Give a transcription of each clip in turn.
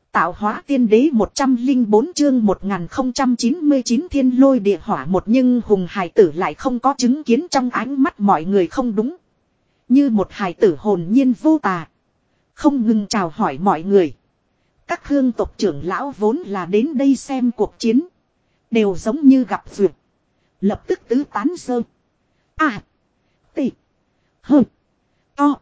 Tạo hóa tiên đế 104 chương 1099 thiên lôi địa hỏa một, nhưng hùng hài tử lại không có chứng kiến trong ánh mắt mọi người không đúng. Như một hài tử hồn nhiên vô tà. Không ngừng chào hỏi mọi người. Các hương tộc trưởng lão vốn là đến đây xem cuộc chiến. Đều giống như gặp duyệt. Lập tức tứ tán sơ. À. Tị. Hơ. To.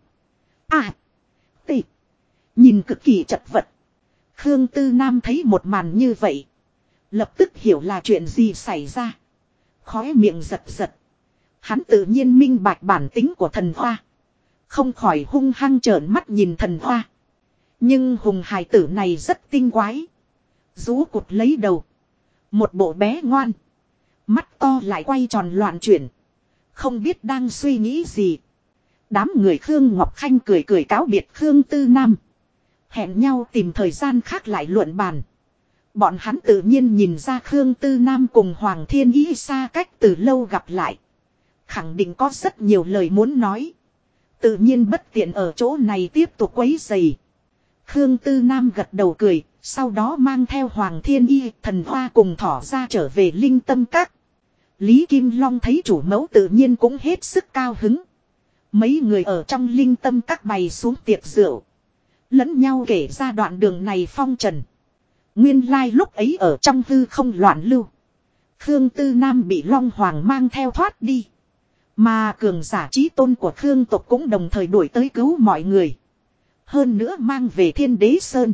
À. Tị. Nhìn cực kỳ chật vật. Khương Tư Nam thấy một màn như vậy. Lập tức hiểu là chuyện gì xảy ra. Khóe miệng giật giật. Hắn tự nhiên minh bạch bản tính của thần hoa. Không khỏi hung hăng trợn mắt nhìn thần hoa. Nhưng hùng hài tử này rất tinh quái. Rú cụt lấy đầu. Một bộ bé ngoan. Mắt to lại quay tròn loạn chuyển. Không biết đang suy nghĩ gì. Đám người Khương Ngọc Khanh cười cười cáo biệt Khương Tư Nam. Hẹn nhau tìm thời gian khác lại luận bàn. Bọn hắn tự nhiên nhìn ra Khương Tư Nam cùng Hoàng Thiên Ý xa cách từ lâu gặp lại. Khẳng định có rất nhiều lời muốn nói. Tự nhiên bất tiện ở chỗ này tiếp tục quấy rầy. Khương Tư Nam gật đầu cười, sau đó mang theo Hoàng Thiên Y, thần hoa cùng thỏ ra trở về Linh Tâm Các. Lý Kim Long thấy chủ mẫu tự nhiên cũng hết sức cao hứng. Mấy người ở trong Linh Tâm Các bày xuống tiệc rượu. Lẫn nhau kể ra đoạn đường này phong trần. Nguyên lai lúc ấy ở trong hư không loạn lưu. Khương Tư Nam bị Long Hoàng mang theo thoát đi. Mà cường giả chí tôn của Khương tộc cũng đồng thời đuổi tới cứu mọi người. Hơn nữa mang về Thiên Đế Sơn.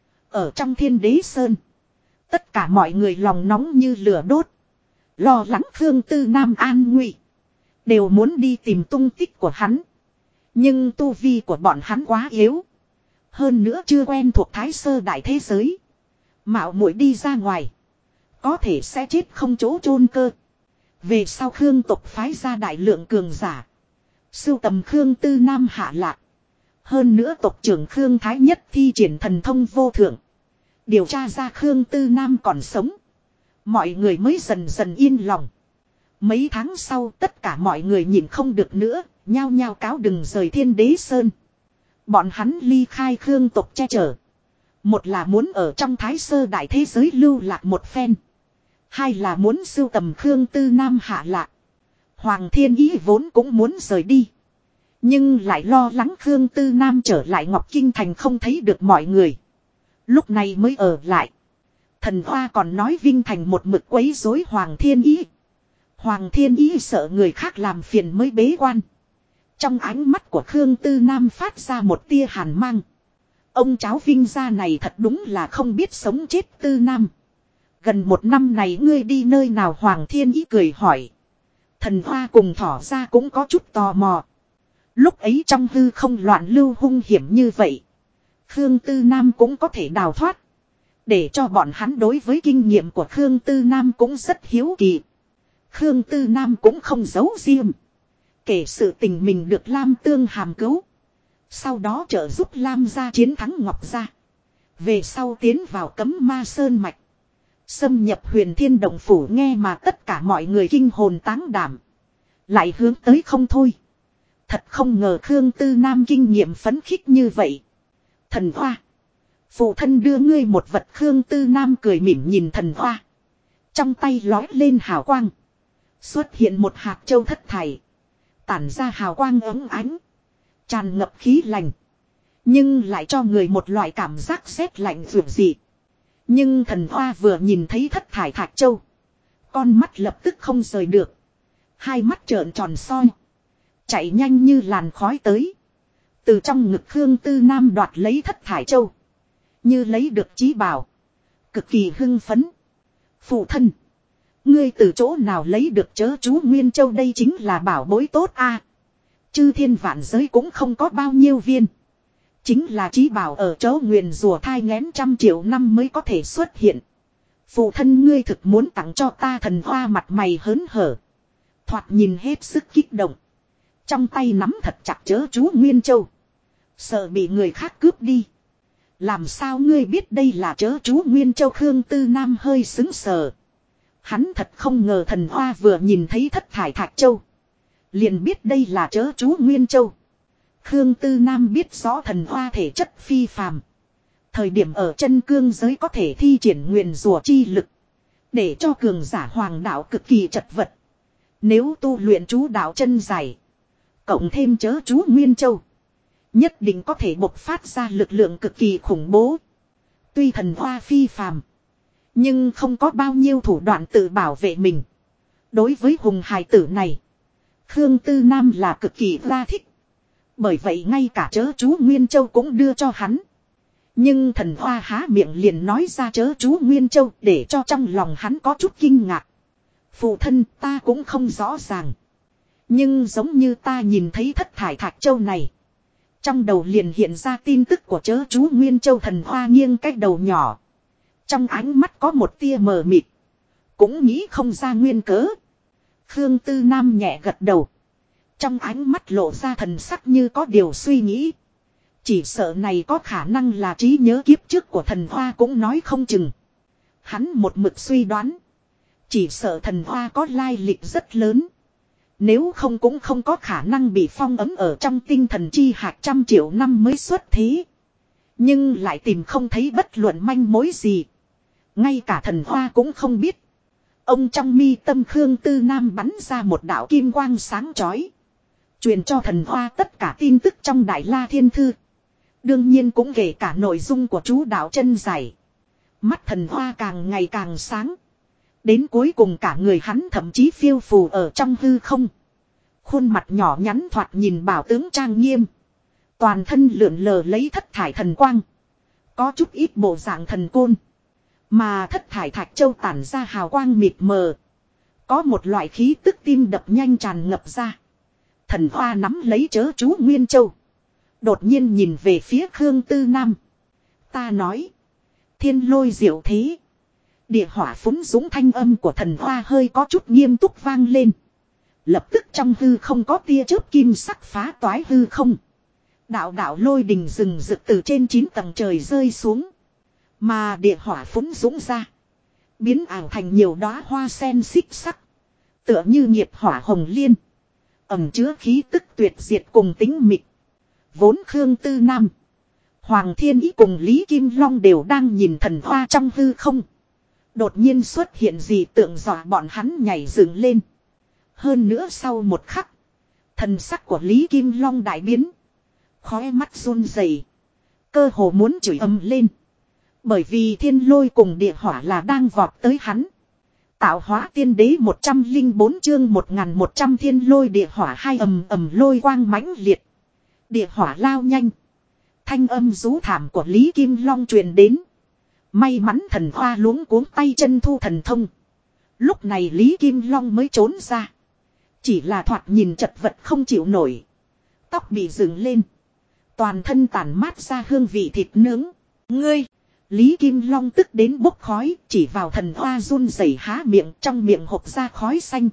Ở trong Thiên Đế Sơn. Tất cả mọi người lòng nóng như lửa đốt. Lo lắng Khương Tư Nam an nguy. Đều muốn đi tìm tung tích của hắn. Nhưng tu vi của bọn hắn quá yếu. Hơn nữa chưa quen thuộc Thái Sơ đại thế giới. Mạo muội đi ra ngoài. Có thể sẽ chết không chỗ chôn cơ. Về sau Khương tộc phái ra đại lượng cường giả. Sưu tầm Khương Tư Nam hạ lạc. Hơn nữa tộc trưởng Khương Thái Nhất thi triển thần thông vô thượng. Điều tra ra Khương Tư Nam còn sống. Mọi người mới dần dần yên lòng. Mấy tháng sau tất cả mọi người nhìn không được nữa. Nhao nhao cáo đừng rời Thiên Đế Sơn. Bọn hắn ly khai Khương tộc che chở. Một là muốn ở trong Thái Sơ đại thế giới lưu lạc một phen. Hai là muốn sưu tầm Khương Tư Nam hạ lạc. Hoàng Thiên Ý vốn cũng muốn rời đi. Nhưng lại lo lắng Khương Tư Nam trở lại Ngọc Kinh Thành không thấy được mọi người. Lúc này mới ở lại. Thần Hoa còn nói Vinh Thành một mực quấy rối Hoàng Thiên Ý. Hoàng Thiên Ý sợ người khác làm phiền mới bế quan. Trong ánh mắt của Khương Tư Nam phát ra một tia hàn mang. Ông cháu Vinh gia này thật đúng là không biết sống chết Tư Nam. Gần một năm này ngươi đi nơi nào? Hoàng Thiên Ý cười hỏi. Thần Hoa cùng thỏ ra cũng có chút tò mò. Lúc ấy trong hư không loạn lưu hung hiểm như vậy. Khương Tư Nam cũng có thể đào thoát. Để cho bọn hắn đối với kinh nghiệm của Khương Tư Nam cũng rất hiếu kỳ. Khương Tư Nam cũng không giấu riêng. Kể sự tình mình được Lam Tương Hàm cứu. Sau đó trợ giúp Lam gia chiến thắng Ngọc gia. Về sau tiến vào Cấm Ma Sơn Mạch. Xâm nhập Huyền Thiên Động Phủ, nghe mà tất cả mọi người kinh hồn táng đảm. Lại hướng tới không thôi. Thật không ngờ Khương Tư Nam kinh nghiệm phấn khích như vậy. Thần Hoa. Phụ thân đưa ngươi một vật. Khương Tư Nam cười mỉm nhìn Thần Hoa. Trong tay lói lên hào quang. Xuất hiện một hạt châu thất thải. Tản ra hào quang ấm ánh. Tràn ngập khí lành. Nhưng lại cho người một loại cảm giác rét lạnh dịu dị. Nhưng Thần Hoa vừa nhìn thấy thất thải thạch châu. Con mắt lập tức không rời được. Hai mắt trợn tròn soi. Chạy nhanh như làn khói tới. Từ trong ngực Khương Tư Nam đoạt lấy thất thải châu. Như lấy được chí bảo. Cực kỳ hưng phấn. Phụ thân. Ngươi từ chỗ nào lấy được chớ chú Nguyên Châu? Đây chính là bảo bối tốt a. Chư thiên vạn giới cũng không có bao nhiêu viên. Chính là chí bảo ở chỗ nguyền rùa thai nghén 100 triệu năm mới có thể xuất hiện. Phụ thân ngươi thực muốn tặng cho ta? Thần Hoa mặt mày hớn hở. Thoạt nhìn hết sức kích động. Trong tay nắm thật chặt chớ chú Nguyên Châu. Sợ bị người khác cướp đi. Làm sao ngươi biết đây là chớ chú Nguyên Châu? Khương Tư Nam hơi sững sờ. Hắn thật không ngờ Thần Hoa vừa nhìn thấy thất thải thạch châu. Liền biết đây là chớ chú Nguyên Châu. Khương Tư Nam biết rõ Thần Hoa thể chất phi phàm. Thời điểm ở chân cương giới có thể thi triển nguyền rủa chi lực. Để cho cường giả hoàng đạo cực kỳ chật vật. Nếu tu luyện chú đạo chân giải. Cộng thêm chớ chú Nguyên Châu. Nhất định có thể bộc phát ra lực lượng cực kỳ khủng bố. Tuy thần hoa phi phàm. Nhưng không có bao nhiêu thủ đoạn tự bảo vệ mình. Đối với hùng hài tử này. Khương Tư Nam là cực kỳ ra thích. Bởi vậy ngay cả chớ chú Nguyên Châu cũng đưa cho hắn. Nhưng thần hoa há miệng liền nói ra chớ chú Nguyên Châu để cho trong lòng hắn có chút kinh ngạc. Phụ thân ta cũng không rõ ràng. Nhưng giống như ta nhìn thấy thất thải thạch châu này. Trong đầu liền hiện ra tin tức của chớ chú Nguyên Châu thần hoa nghiêng cái đầu nhỏ. Trong ánh mắt có một tia mờ mịt. Cũng nghĩ không ra nguyên cớ. Khương Tư Nam nhẹ gật đầu. Trong ánh mắt lộ ra thần sắc như có điều suy nghĩ. Chỉ sợ này có khả năng là trí nhớ kiếp trước của thần hoa cũng nói không chừng. Hắn một mực suy đoán. Chỉ sợ thần hoa có lai lịch rất lớn. Nếu không cũng không có khả năng bị phong ấm ở trong tinh thần chi hạt 100 triệu năm mới xuất thế. Nhưng lại tìm không thấy bất luận manh mối gì. Ngay cả thần hoa cũng không biết. Ông trong mi tâm Khương Tư Nam bắn ra một đạo kim quang sáng chói. Truyền cho thần hoa tất cả tin tức trong Đại La Thiên Thư. Đương nhiên cũng kể cả nội dung của chú đạo chân giải. Mắt thần hoa càng ngày càng sáng. Đến cuối cùng cả người hắn thậm chí phiêu phù ở trong hư không. Khuôn mặt nhỏ nhắn thoạt nhìn bảo tướng trang nghiêm. Toàn thân lượn lờ lấy thất thải thần quang. Có chút ít bộ dạng thần côn. Mà thất thải thạch châu tản ra hào quang mịt mờ. Có một loại khí tức tim đập nhanh tràn ngập ra. Thần hoa nắm lấy chớ chú Nguyên Châu. Đột nhiên nhìn về phía Khương Tư Nam. Ta nói. Thiên lôi diệu thế. Địa hỏa phúng dũng thanh âm của thần hoa hơi có chút nghiêm túc vang lên. Lập tức trong hư không có tia chớp kim sắc phá toái hư không. Đạo đạo lôi đình rừng rực từ trên 9 tầng trời rơi xuống. Mà địa hỏa phúng dũng ra. Biến ảo thành nhiều đóa hoa sen xích sắc. Tựa như nghiệp hỏa hồng liên. Ẩm chứa khí tức tuyệt diệt cùng tính mịch. Vốn Khương Tư Nam. Hoàng Thiên Ý cùng Lý Kim Long đều đang nhìn thần hoa trong hư không. Đột nhiên xuất hiện gì tượng dọa bọn hắn nhảy dựng lên. Hơn nữa sau một khắc. Thần sắc của Lý Kim Long đại biến. Khóe mắt run rẩy, cơ hồ muốn chửi ầm lên. Bởi vì thiên lôi cùng địa hỏa là đang vọt tới hắn. Tạo hóa tiên đế 104 chương 1100 thiên lôi địa hỏa hai ầm ầm lôi quang mãnh liệt. Địa hỏa lao nhanh. Thanh âm rú thảm của Lý Kim Long truyền đến. May mắn thần hoa luống cuống tay chân thu thần thông. Lúc này Lý Kim Long mới trốn ra. Chỉ là thoạt nhìn chật vật không chịu nổi. Tóc bị dựng lên. Toàn thân tản mát ra hương vị thịt nướng. Ngươi! Lý Kim Long tức đến bốc khói. Chỉ vào thần hoa run rẩy há miệng, trong miệng hộc ra khói xanh.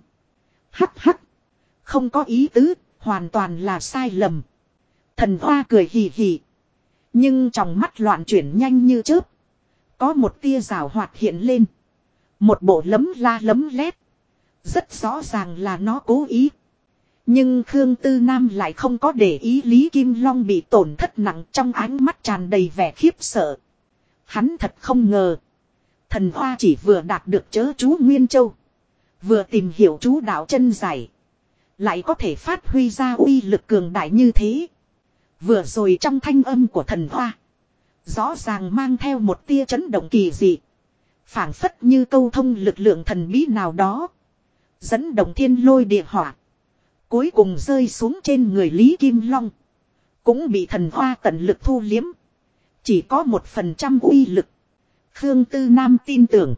Hắc hắc! Không có ý tứ, hoàn toàn là sai lầm. Thần hoa cười hì hì. Nhưng trong mắt loạn chuyển nhanh như chớp. Có một tia rào hoạt hiện lên. Một bộ lấm la lấm lét. Rất rõ ràng là nó cố ý. Nhưng Khương Tư Nam lại không có để ý Lý Kim Long bị tổn thất nặng, trong ánh mắt tràn đầy vẻ khiếp sợ. Hắn thật không ngờ. Thần hoa chỉ vừa đạt được chớ chú Nguyên Châu. Vừa tìm hiểu chú đạo chân giải. Lại có thể phát huy ra uy lực cường đại như thế. Vừa rồi trong thanh âm của thần hoa. Rõ ràng mang theo một tia chấn động kỳ dị. Phảng phất như câu thông lực lượng thần bí nào đó. Dẫn động thiên lôi địa hỏa. Cuối cùng rơi xuống trên người Lý Kim Long. Cũng bị thần hoa tận lực thu liếm. Chỉ có 1% uy lực. Khương Tư Nam tin tưởng.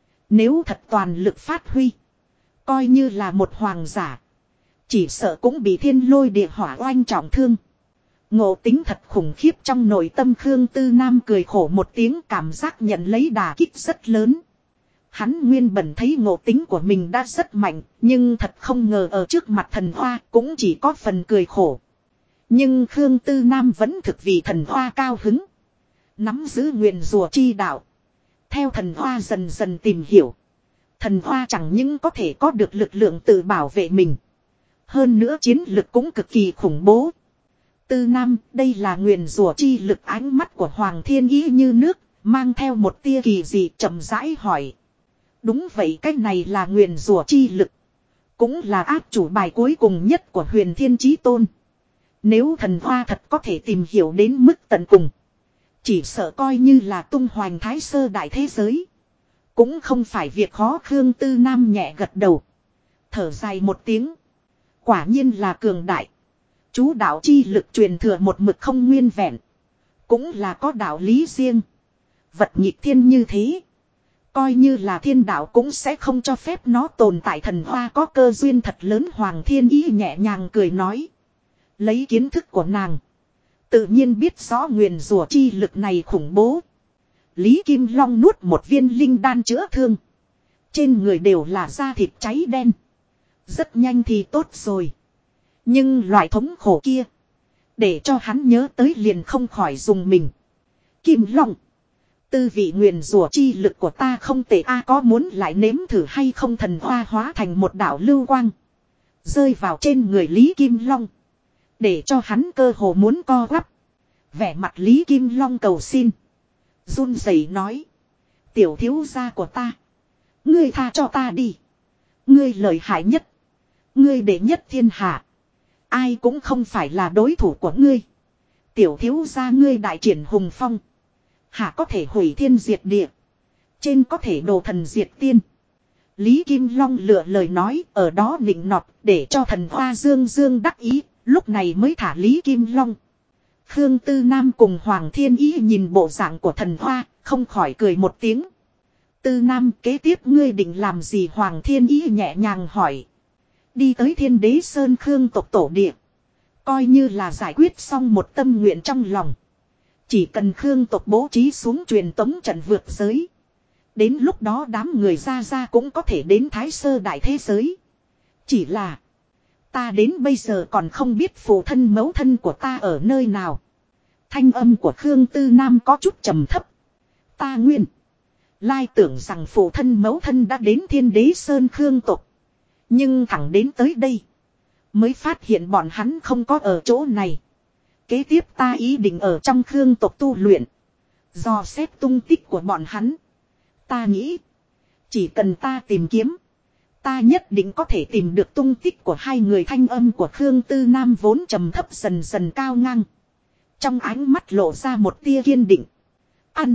Nếu thật toàn lực phát huy. Coi như là một hoàng giả. Chỉ sợ cũng bị thiên lôi địa hỏa oanh trọng thương. Ngộ tính thật khủng khiếp, trong nội tâm Khương Tư Nam cười khổ một tiếng, cảm giác nhận lấy đả kích rất lớn. Hắn nguyên本thấy ngộ tính của mình đã rất mạnh, nhưng thật không ngờ ở trước mặt thần hoa cũng chỉ có phần cười khổ. Nhưng Khương Tư Nam vẫn thực vì thần hoa cao hứng. Nắm giữ nguyền rùa chi đạo. Theo thần hoa dần dần tìm hiểu. Thần hoa chẳng những có thể có được lực lượng tự bảo vệ mình. Hơn nữa chiến lực cũng cực kỳ khủng bố. Tư Nam, đây là nguyền rủa chi lực. Ánh mắt của Hoàng Thiên Ý như nước, mang theo một tia kỳ dị, chậm rãi hỏi. Đúng vậy, cái này là nguyền rủa chi lực. Cũng là áp chủ bài cuối cùng nhất của Huyền Thiên Chí Tôn. Nếu thần hoa thật có thể tìm hiểu đến mức tận cùng, chỉ sợ coi như là tung hoành thái sơ đại thế giới, cũng không phải việc khó. Khương Tư Nam nhẹ gật đầu, thở dài một tiếng. Quả nhiên là cường đại. Chú đạo chi lực truyền thừa một mực không nguyên vẹn, cũng là có đạo lý riêng. Vật nhịp thiên như thế, coi như là thiên đạo cũng sẽ không cho phép nó tồn tại. Thần hoa có cơ duyên thật lớn. Hoàng Thiên Ý nhẹ nhàng cười nói. Lấy kiến thức của nàng, tự nhiên biết rõ nguyền rủa chi lực này khủng bố. Lý Kim Long nuốt một viên linh đan chữa thương, trên người đều là da thịt cháy đen. Rất nhanh thì tốt rồi, nhưng loại thống khổ kia để cho hắn nhớ tới liền không khỏi dùng mình. Kim Long, tư vị nguyền rủa chi lực của ta không tệ a, có muốn lại nếm thử hay không? Thần hoa hóa thành một đạo lưu quang, rơi vào trên người Lý Kim Long, để cho hắn cơ hồ muốn co quắp. Vẻ mặt Lý Kim Long cầu xin, run rẩy nói. Tiểu thiếu gia của ta, ngươi tha cho ta đi. Ngươi lợi hại nhất, ngươi đệ nhất thiên hạ, ai cũng không phải là đối thủ của ngươi. Tiểu thiếu gia ngươi đại triển hùng phong, hạ có thể hủy thiên diệt địa, trên có thể đồ thần diệt tiên. Lý Kim Long lựa lời nói, ở đó nịnh nọt, để cho thần hoa dương dương đắc ý, lúc này mới thả Lý Kim Long. Khương Tư Nam cùng Hoàng Thiên Ý nhìn bộ dạng của thần hoa, không khỏi cười một tiếng. Tư Nam, kế tiếp ngươi định làm gì? Hoàng Thiên Ý nhẹ nhàng hỏi. Đi tới Thiên Đế Sơn Khương tộc tổ địa, coi như là giải quyết xong một tâm nguyện trong lòng. Chỉ cần Khương tộc bố trí xuống truyền tống trận vượt giới, đến lúc đó đám người ra cũng có thể đến thái sơ đại thế giới. Chỉ là ta đến bây giờ còn không biết phụ thân mẫu thân của ta ở nơi nào. Thanh âm của Khương Tư Nam có chút trầm thấp. Ta nguyên lai tưởng rằng phụ thân mẫu thân đã đến Thiên Đế Sơn Khương tộc, nhưng thẳng đến tới đây mới phát hiện bọn hắn không có ở chỗ này. Kế tiếp ta ý định ở trong Khương tộc tu luyện, dò xét tung tích của bọn hắn. Ta nghĩ, chỉ cần ta tìm kiếm, ta nhất định có thể tìm được tung tích của hai người. Thanh âm của Khương Tư Nam vốn trầm thấp dần dần cao ngang, trong ánh mắt lộ ra một tia kiên định. Ăn,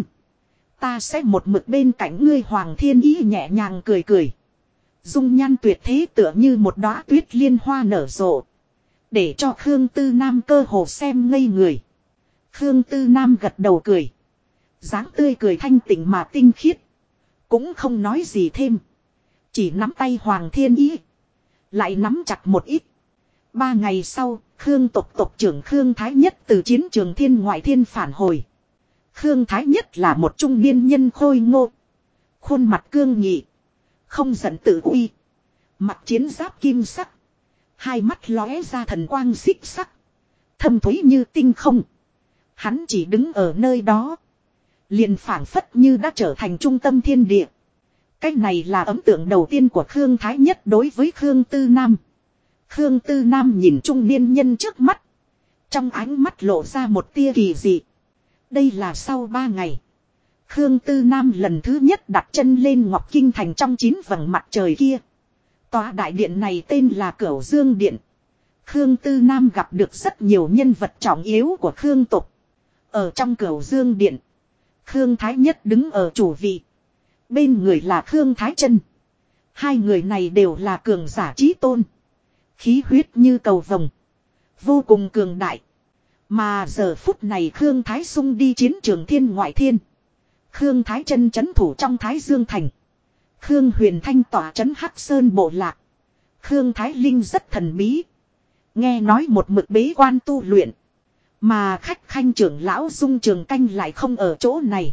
ta sẽ một mực bên cạnh ngươi. Hoàng Thiên Ý nhẹ nhàng cười cười, dung nhan tuyệt thế tựa như một đóa tuyết liên hoa nở rộ, để cho Khương Tư Nam cơ hồ xem ngây người. Khương Tư Nam gật đầu cười, dáng tươi cười thanh tịnh mà tinh khiết, cũng không nói gì thêm, chỉ nắm tay Hoàng Thiên Ý, lại nắm chặt một ít. 3 ngày sau, Khương tộc tộc trưởng Khương Thái Nhất từ chiến trường Thiên Ngoại Thiên phản hồi. Khương Thái Nhất là một trung niên nhân khôi ngô, khuôn mặt cương nghị, không giận tự uy, mặc chiến giáp kim sắc, hai mắt lóe ra thần quang xích sắc, thâm thúy như tinh không. Hắn chỉ đứng ở nơi đó, liền phảng phất như đã trở thành trung tâm thiên địa. Cái này là ấn tượng đầu tiên của Khương Thái Nhất đối với Khương Tư Nam. Khương Tư Nam nhìn trung niên nhân trước mắt, trong ánh mắt lộ ra một tia kỳ dị. Đây là sau 3 ngày, Khương Tư Nam lần thứ nhất đặt chân lên Ngọc Kinh Thành trong 9 vầng mặt trời kia. Tòa đại điện này tên là Cửu Dương Điện. Khương Tư Nam gặp được rất nhiều nhân vật trọng yếu của Khương tộc. Ở trong Cửu Dương Điện, Khương Thái Nhất đứng ở chủ vị, bên người là Khương Thái Chân. Hai người này đều là cường giả chí tôn, khí huyết như cầu vồng, vô cùng cường đại. Mà giờ phút này Khương Thái Sung đi chiến trường Thiên Ngoại Thiên, Khương Thái Chân trấn thủ trong Thái Dương Thành, Khương Huyền Thanh tỏa trấn Hắc Sơn Bộ Lạc. Khương Thái Linh rất thần bí, nghe nói một mực bế quan tu luyện. Mà khách khanh trưởng lão Dung Trường Canh lại không ở chỗ này.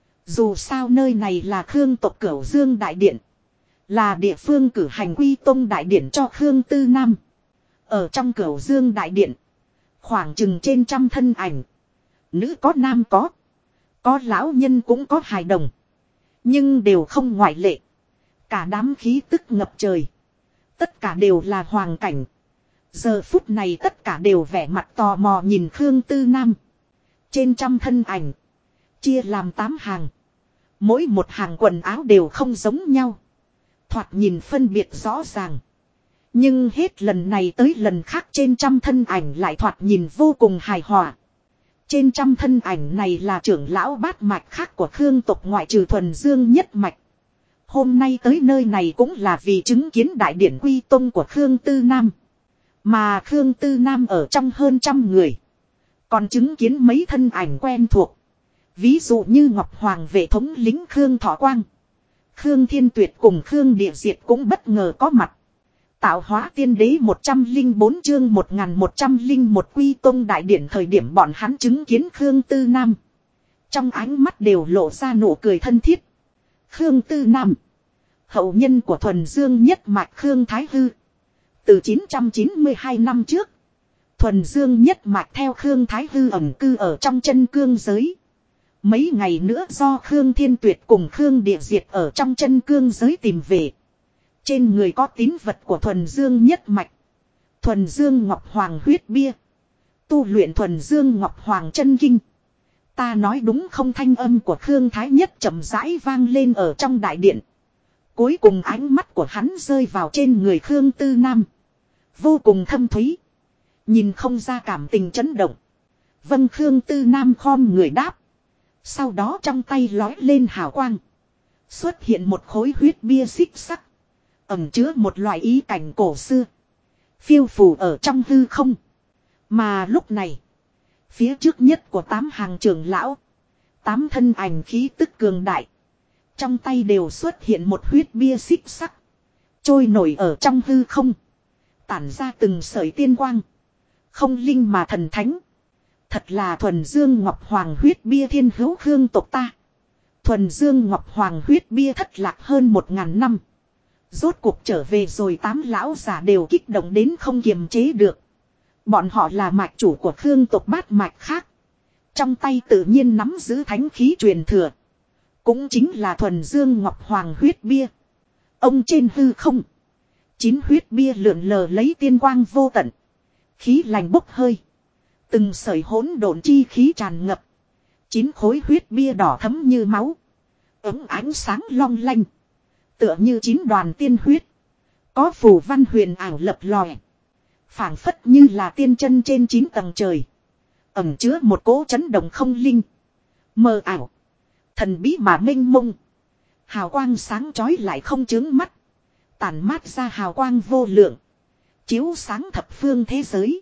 Dù sao nơi này là Khương tộc Cửu Dương Đại Điện, là địa phương cử hành quy tông đại điển cho Khương Tư Nam. Ở trong Cửu Dương Đại Điện, khoảng chừng trên 100 thân ảnh, nữ có nam có lão nhân cũng có hài đồng, nhưng đều không ngoại lệ. Cả đám khí tức ngập trời, tất cả đều là hoàng cảnh, Giờ phút này tất cả đều vẻ mặt tò mò nhìn Khương Tư Nam. Trên trăm thân ảnh. Chia làm 8 hàng. Mỗi một hàng quần áo đều không giống nhau. Thoạt nhìn phân biệt rõ ràng. Nhưng hết lần này tới lần khác trên trăm thân ảnh lại thoạt nhìn vô cùng hài hòa. Trên trăm thân ảnh này là trưởng lão bát mạch khác của Khương tộc ngoại trừ Thuần Dương nhất mạch. Hôm nay tới nơi này cũng là vì chứng kiến đại điển quy tông của Khương Tư Nam. Mà Khương Tư Nam ở trong hơn trăm người. Còn chứng kiến mấy thân ảnh quen thuộc. Ví dụ như Ngọc Hoàng vệ thống lính Khương Thọ Quang. Khương Thiên Tuyệt cùng Khương Địa Diệt cũng bất ngờ có mặt. Tạo hóa tiên đế 104 chương 1101 quy tông đại điển thời điểm bọn hắn chứng kiến Khương Tư Nam. Trong ánh mắt đều lộ ra nụ cười thân thiết. Khương Tư Nam. Hậu nhân của Thuần Dương nhất mạch Khương Thái Hư. Từ 992 năm trước. Thuần Dương nhất mạch theo Khương Thái Hư ẩn cư ở trong chân cương giới. Mấy ngày nữa do Khương Thiên Tuyệt cùng Khương Địa Diệt ở trong chân cương giới tìm về. Trên người có tín vật của Thuần Dương nhất mạch. Thuần Dương Ngọc Hoàng huyết bia. Tu luyện Thuần Dương Ngọc Hoàng chân kinh. Ta nói đúng không, thanh âm của Khương Thái Nhất chậm rãi vang lên ở trong đại điện. Cuối cùng ánh mắt của hắn rơi vào trên người Khương Tư Nam. Vô cùng thâm thúy. Nhìn không ra cảm tình chấn động. Vâng, Khương Tư Nam khom người đáp. Sau đó trong tay lói lên hào quang. Xuất hiện một khối huyết bia xích sắc. Ẩn chứa một loại ý cảnh cổ xưa. Phiêu phù ở trong hư không. Mà lúc này. Phía trước nhất của 8 hàng trưởng lão. 8 thân ảnh khí tức cường đại. Trong tay đều xuất hiện một huyết bia xích sắc. Trôi nổi ở trong hư không. Tản ra từng sợi tiên quang. Không linh mà thần thánh. Thật là Thuần Dương Ngọc Hoàng huyết bia thiên hữu Khương tộc ta. Thuần Dương Ngọc Hoàng huyết bia thất lạc hơn 1000 năm. Rốt cuộc trở về rồi, 8 lão già đều kích động đến không kiềm chế được. Bọn họ là mạch chủ của Khương tộc bát mạch khác. Trong tay tự nhiên nắm giữ thánh khí truyền thừa. Cũng chính là Thuần Dương Ngọc Hoàng huyết bia. Ông trên hư không. 9 huyết bia lượn lờ lấy tiên quang vô tận. Khí lành bốc hơi. Từng sợi hỗn độn chi khí tràn ngập. 9 khối huyết bia đỏ thấm như máu. Ấm ánh sáng long lanh. Tựa như 9 đoàn tiên huyết. Có phù văn huyền ảo lập lòe. Phảng phất như là tiên chân trên 9 tầng trời. Ẩn chứa một cỗ chấn động không linh. Mờ ảo. Thần bí mà mênh mông. Hào quang sáng chói lại không chướng mắt. Tản mát ra hào quang vô lượng. Chiếu sáng thập phương thế giới.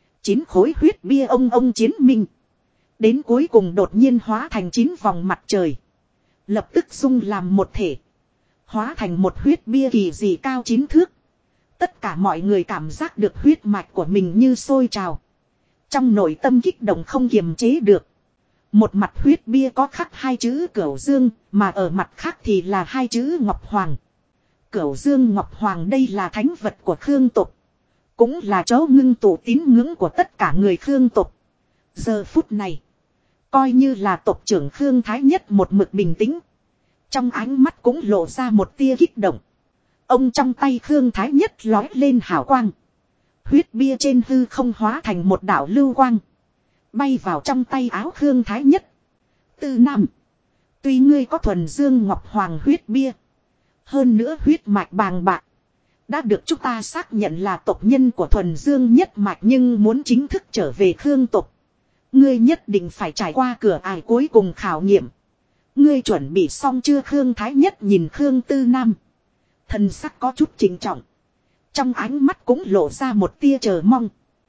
9 khối huyết bia ông chiến minh. Đến cuối cùng đột nhiên hóa thành 9 vòng mặt trời. Lập tức dung làm một thể. Hóa thành một huyết bia kỳ dị cao 9 thước. Tất cả mọi người cảm giác được huyết mạch của mình như sôi trào. Trong nội tâm kích động không kiềm chế được. Một mặt huyết bia có khắc 2 chữ Cửu Dương, mà ở mặt khác thì là 2 chữ Ngọc Hoàng. Cửu Dương Ngọc Hoàng đây là thánh vật của Khương tộc. Cũng là chỗ ngưng tụ tín ngưỡng của tất cả người Khương tộc. Giờ phút này, coi như là tộc trưởng Khương Thái Nhất một mực bình tĩnh. Trong ánh mắt cũng lộ ra một tia kích động. Ông trong tay Khương Thái Nhất lói lên hào quang. Huyết bia trên hư không hóa thành một đạo lưu quang. Bay vào trong tay áo Khương Thái Nhất. Tư Nam. Tuy ngươi có Thuần Dương Ngọc Hoàng huyết bia. Hơn nữa huyết mạch bàng bạc. Đã được chúng ta xác nhận là tộc nhân của Thuần Dương nhất mạch, nhưng muốn chính thức trở về Khương tộc. Ngươi nhất định phải trải qua cửa ải cuối cùng khảo nghiệm. Ngươi chuẩn bị xong chưa? Khương Thái Nhất nhìn Khương Tư Nam. Thần sắc có chút trịnh trọng. Trong ánh mắt cũng lộ ra một tia chờ mong.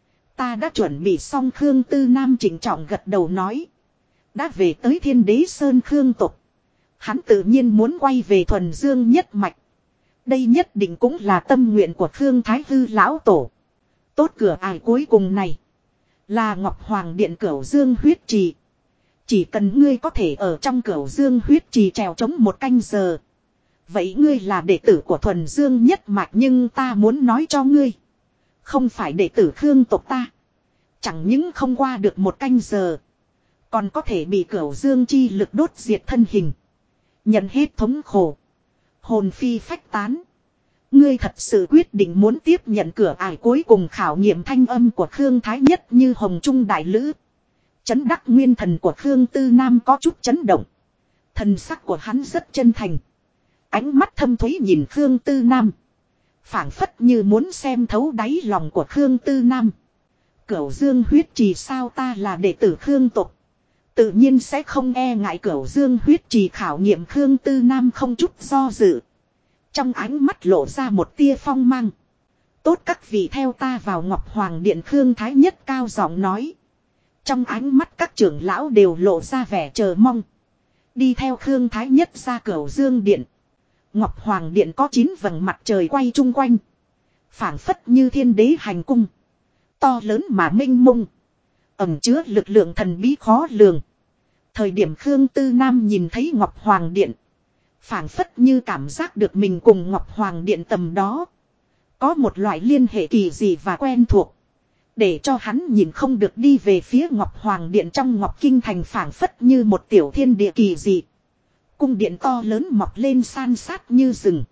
Ta đã chuẩn bị xong. Khương Tư Nam trịnh trọng gật đầu nói. Đã về tới Thiên Đế Sơn Khương tộc. Hắn tự nhiên muốn quay về Thuần Dương nhất mạch. Đây nhất định cũng là tâm nguyện của Khương Thái Hư lão tổ. Tốt, cửa ải cuối cùng này là Ngọc Hoàng Điện Cửu Dương huyết trì. Chỉ cần ngươi có thể ở trong Cửu Dương huyết trì trèo trống 1 canh giờ. Vậy ngươi là đệ tử của Thuần Dương nhất mạch, nhưng ta muốn nói cho ngươi. Không phải đệ tử Khương tộc ta. Chẳng những không qua được 1 canh giờ. Còn có thể bị Cửu Dương chi lực đốt diệt thân hình. Nhận hết thống khổ. Hồn phi phách tán. Ngươi thật sự quyết định muốn tiếp nhận cửa ải cuối cùng khảo nghiệm thanh âm của Khương Thái Nhất như hồng trung đại lữ. Chấn đắc nguyên thần của Khương Tư Nam có chút chấn động. Thần sắc của hắn rất chân thành. Ánh mắt thâm thúy nhìn Khương Tư Nam. Phảng phất như muốn xem thấu đáy lòng của Khương Tư Nam. Cửu Dương huyết trì sao, ta là đệ tử Khương tộc, tự nhiên sẽ không e ngại Cửu Dương huyết trì khảo nghiệm. Khương Tư Nam không chút do dự. Trong ánh mắt lộ ra một tia phong mang. Tốt, các vị theo ta vào Ngọc Hoàng Điện. Khương Thái Nhất cao giọng nói. Trong ánh mắt các trưởng lão đều lộ ra vẻ chờ mong. Đi theo Khương Thái Nhất ra Cửu Dương Điện. Ngọc Hoàng Điện có 9 vầng mặt trời quay chung quanh. Phảng phất như thiên đế hành cung. To lớn mà mênh mông. Ẩn chứa lực lượng thần bí khó lường. Thời điểm Khương Tư Nam nhìn thấy Ngọc Hoàng Điện, phảng phất như cảm giác được mình cùng Ngọc Hoàng Điện tầm đó có một loại liên hệ kỳ dị và quen thuộc. Để cho hắn nhìn không được đi về phía Ngọc Hoàng Điện. Trong Ngọc Kinh Thành phảng phất như một tiểu thiên địa kỳ dị. Cung điện to lớn mọc lên san sát như rừng.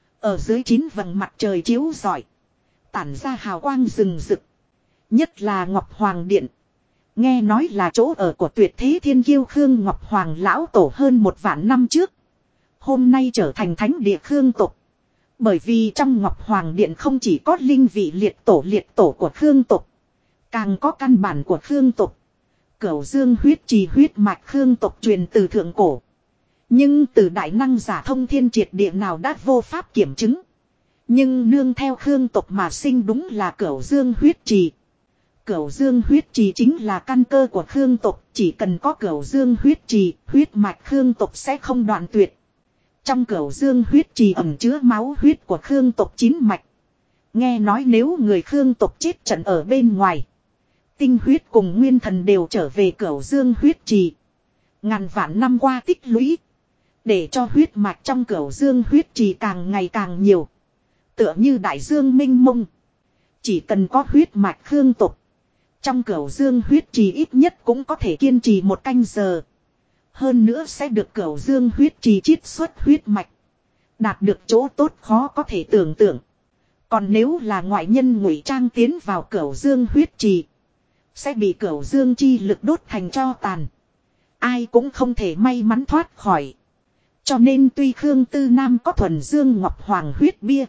Ở dưới 9 vầng mặt trời chiếu rọi, tản ra hào quang rừng rực. Nhất là Ngọc Hoàng Điện, nghe nói là chỗ ở của tuyệt thế thiên kiêu Khương Ngọc Hoàng lão tổ hơn 1 vạn năm trước. Hôm nay trở thành thánh địa Khương tộc. Bởi vì trong Ngọc Hoàng Điện không chỉ có linh vị liệt tổ của Khương tộc, càng có căn bản của Khương tộc. Cửu Dương huyết trì huyết mạch Khương tộc truyền từ thượng cổ. Nhưng từ đại năng giả thông thiên triệt địa nào đã vô pháp kiểm chứng. Nhưng nương theo Khương tộc mà sinh đúng là Cửu Dương huyết trì. Cửu Dương huyết trì chính là căn cơ của Khương tộc. Chỉ cần có Cửu Dương huyết trì, huyết mạch Khương tộc sẽ không đoạn tuyệt. Trong Cửu Dương huyết trì ẩn chứa máu huyết của Khương tộc 9 mạch. Nghe nói nếu người Khương tộc chết trận ở bên ngoài, tinh huyết cùng nguyên thần đều trở về Cửu Dương huyết trì. Ngàn vạn năm qua tích lũy, để cho huyết mạch trong Cửu Dương huyết trì càng ngày càng nhiều. Tựa như đại dương mênh mông. Chỉ cần có huyết mạch Khương tộc, trong Cửu Dương huyết trì ít nhất cũng có thể kiên trì 1 canh giờ. Hơn nữa sẽ được Cửu Dương huyết trì chiết xuất huyết mạch, đạt được chỗ tốt khó có thể tưởng tượng. Còn nếu là ngoại nhân ngụy trang tiến vào Cửu Dương huyết trì, sẽ bị Cửu Dương chi lực đốt thành tro tàn. Ai cũng không thể may mắn thoát khỏi. Cho nên tuy Khương Tư Nam có thuần dương ngọc hoàng huyết bia,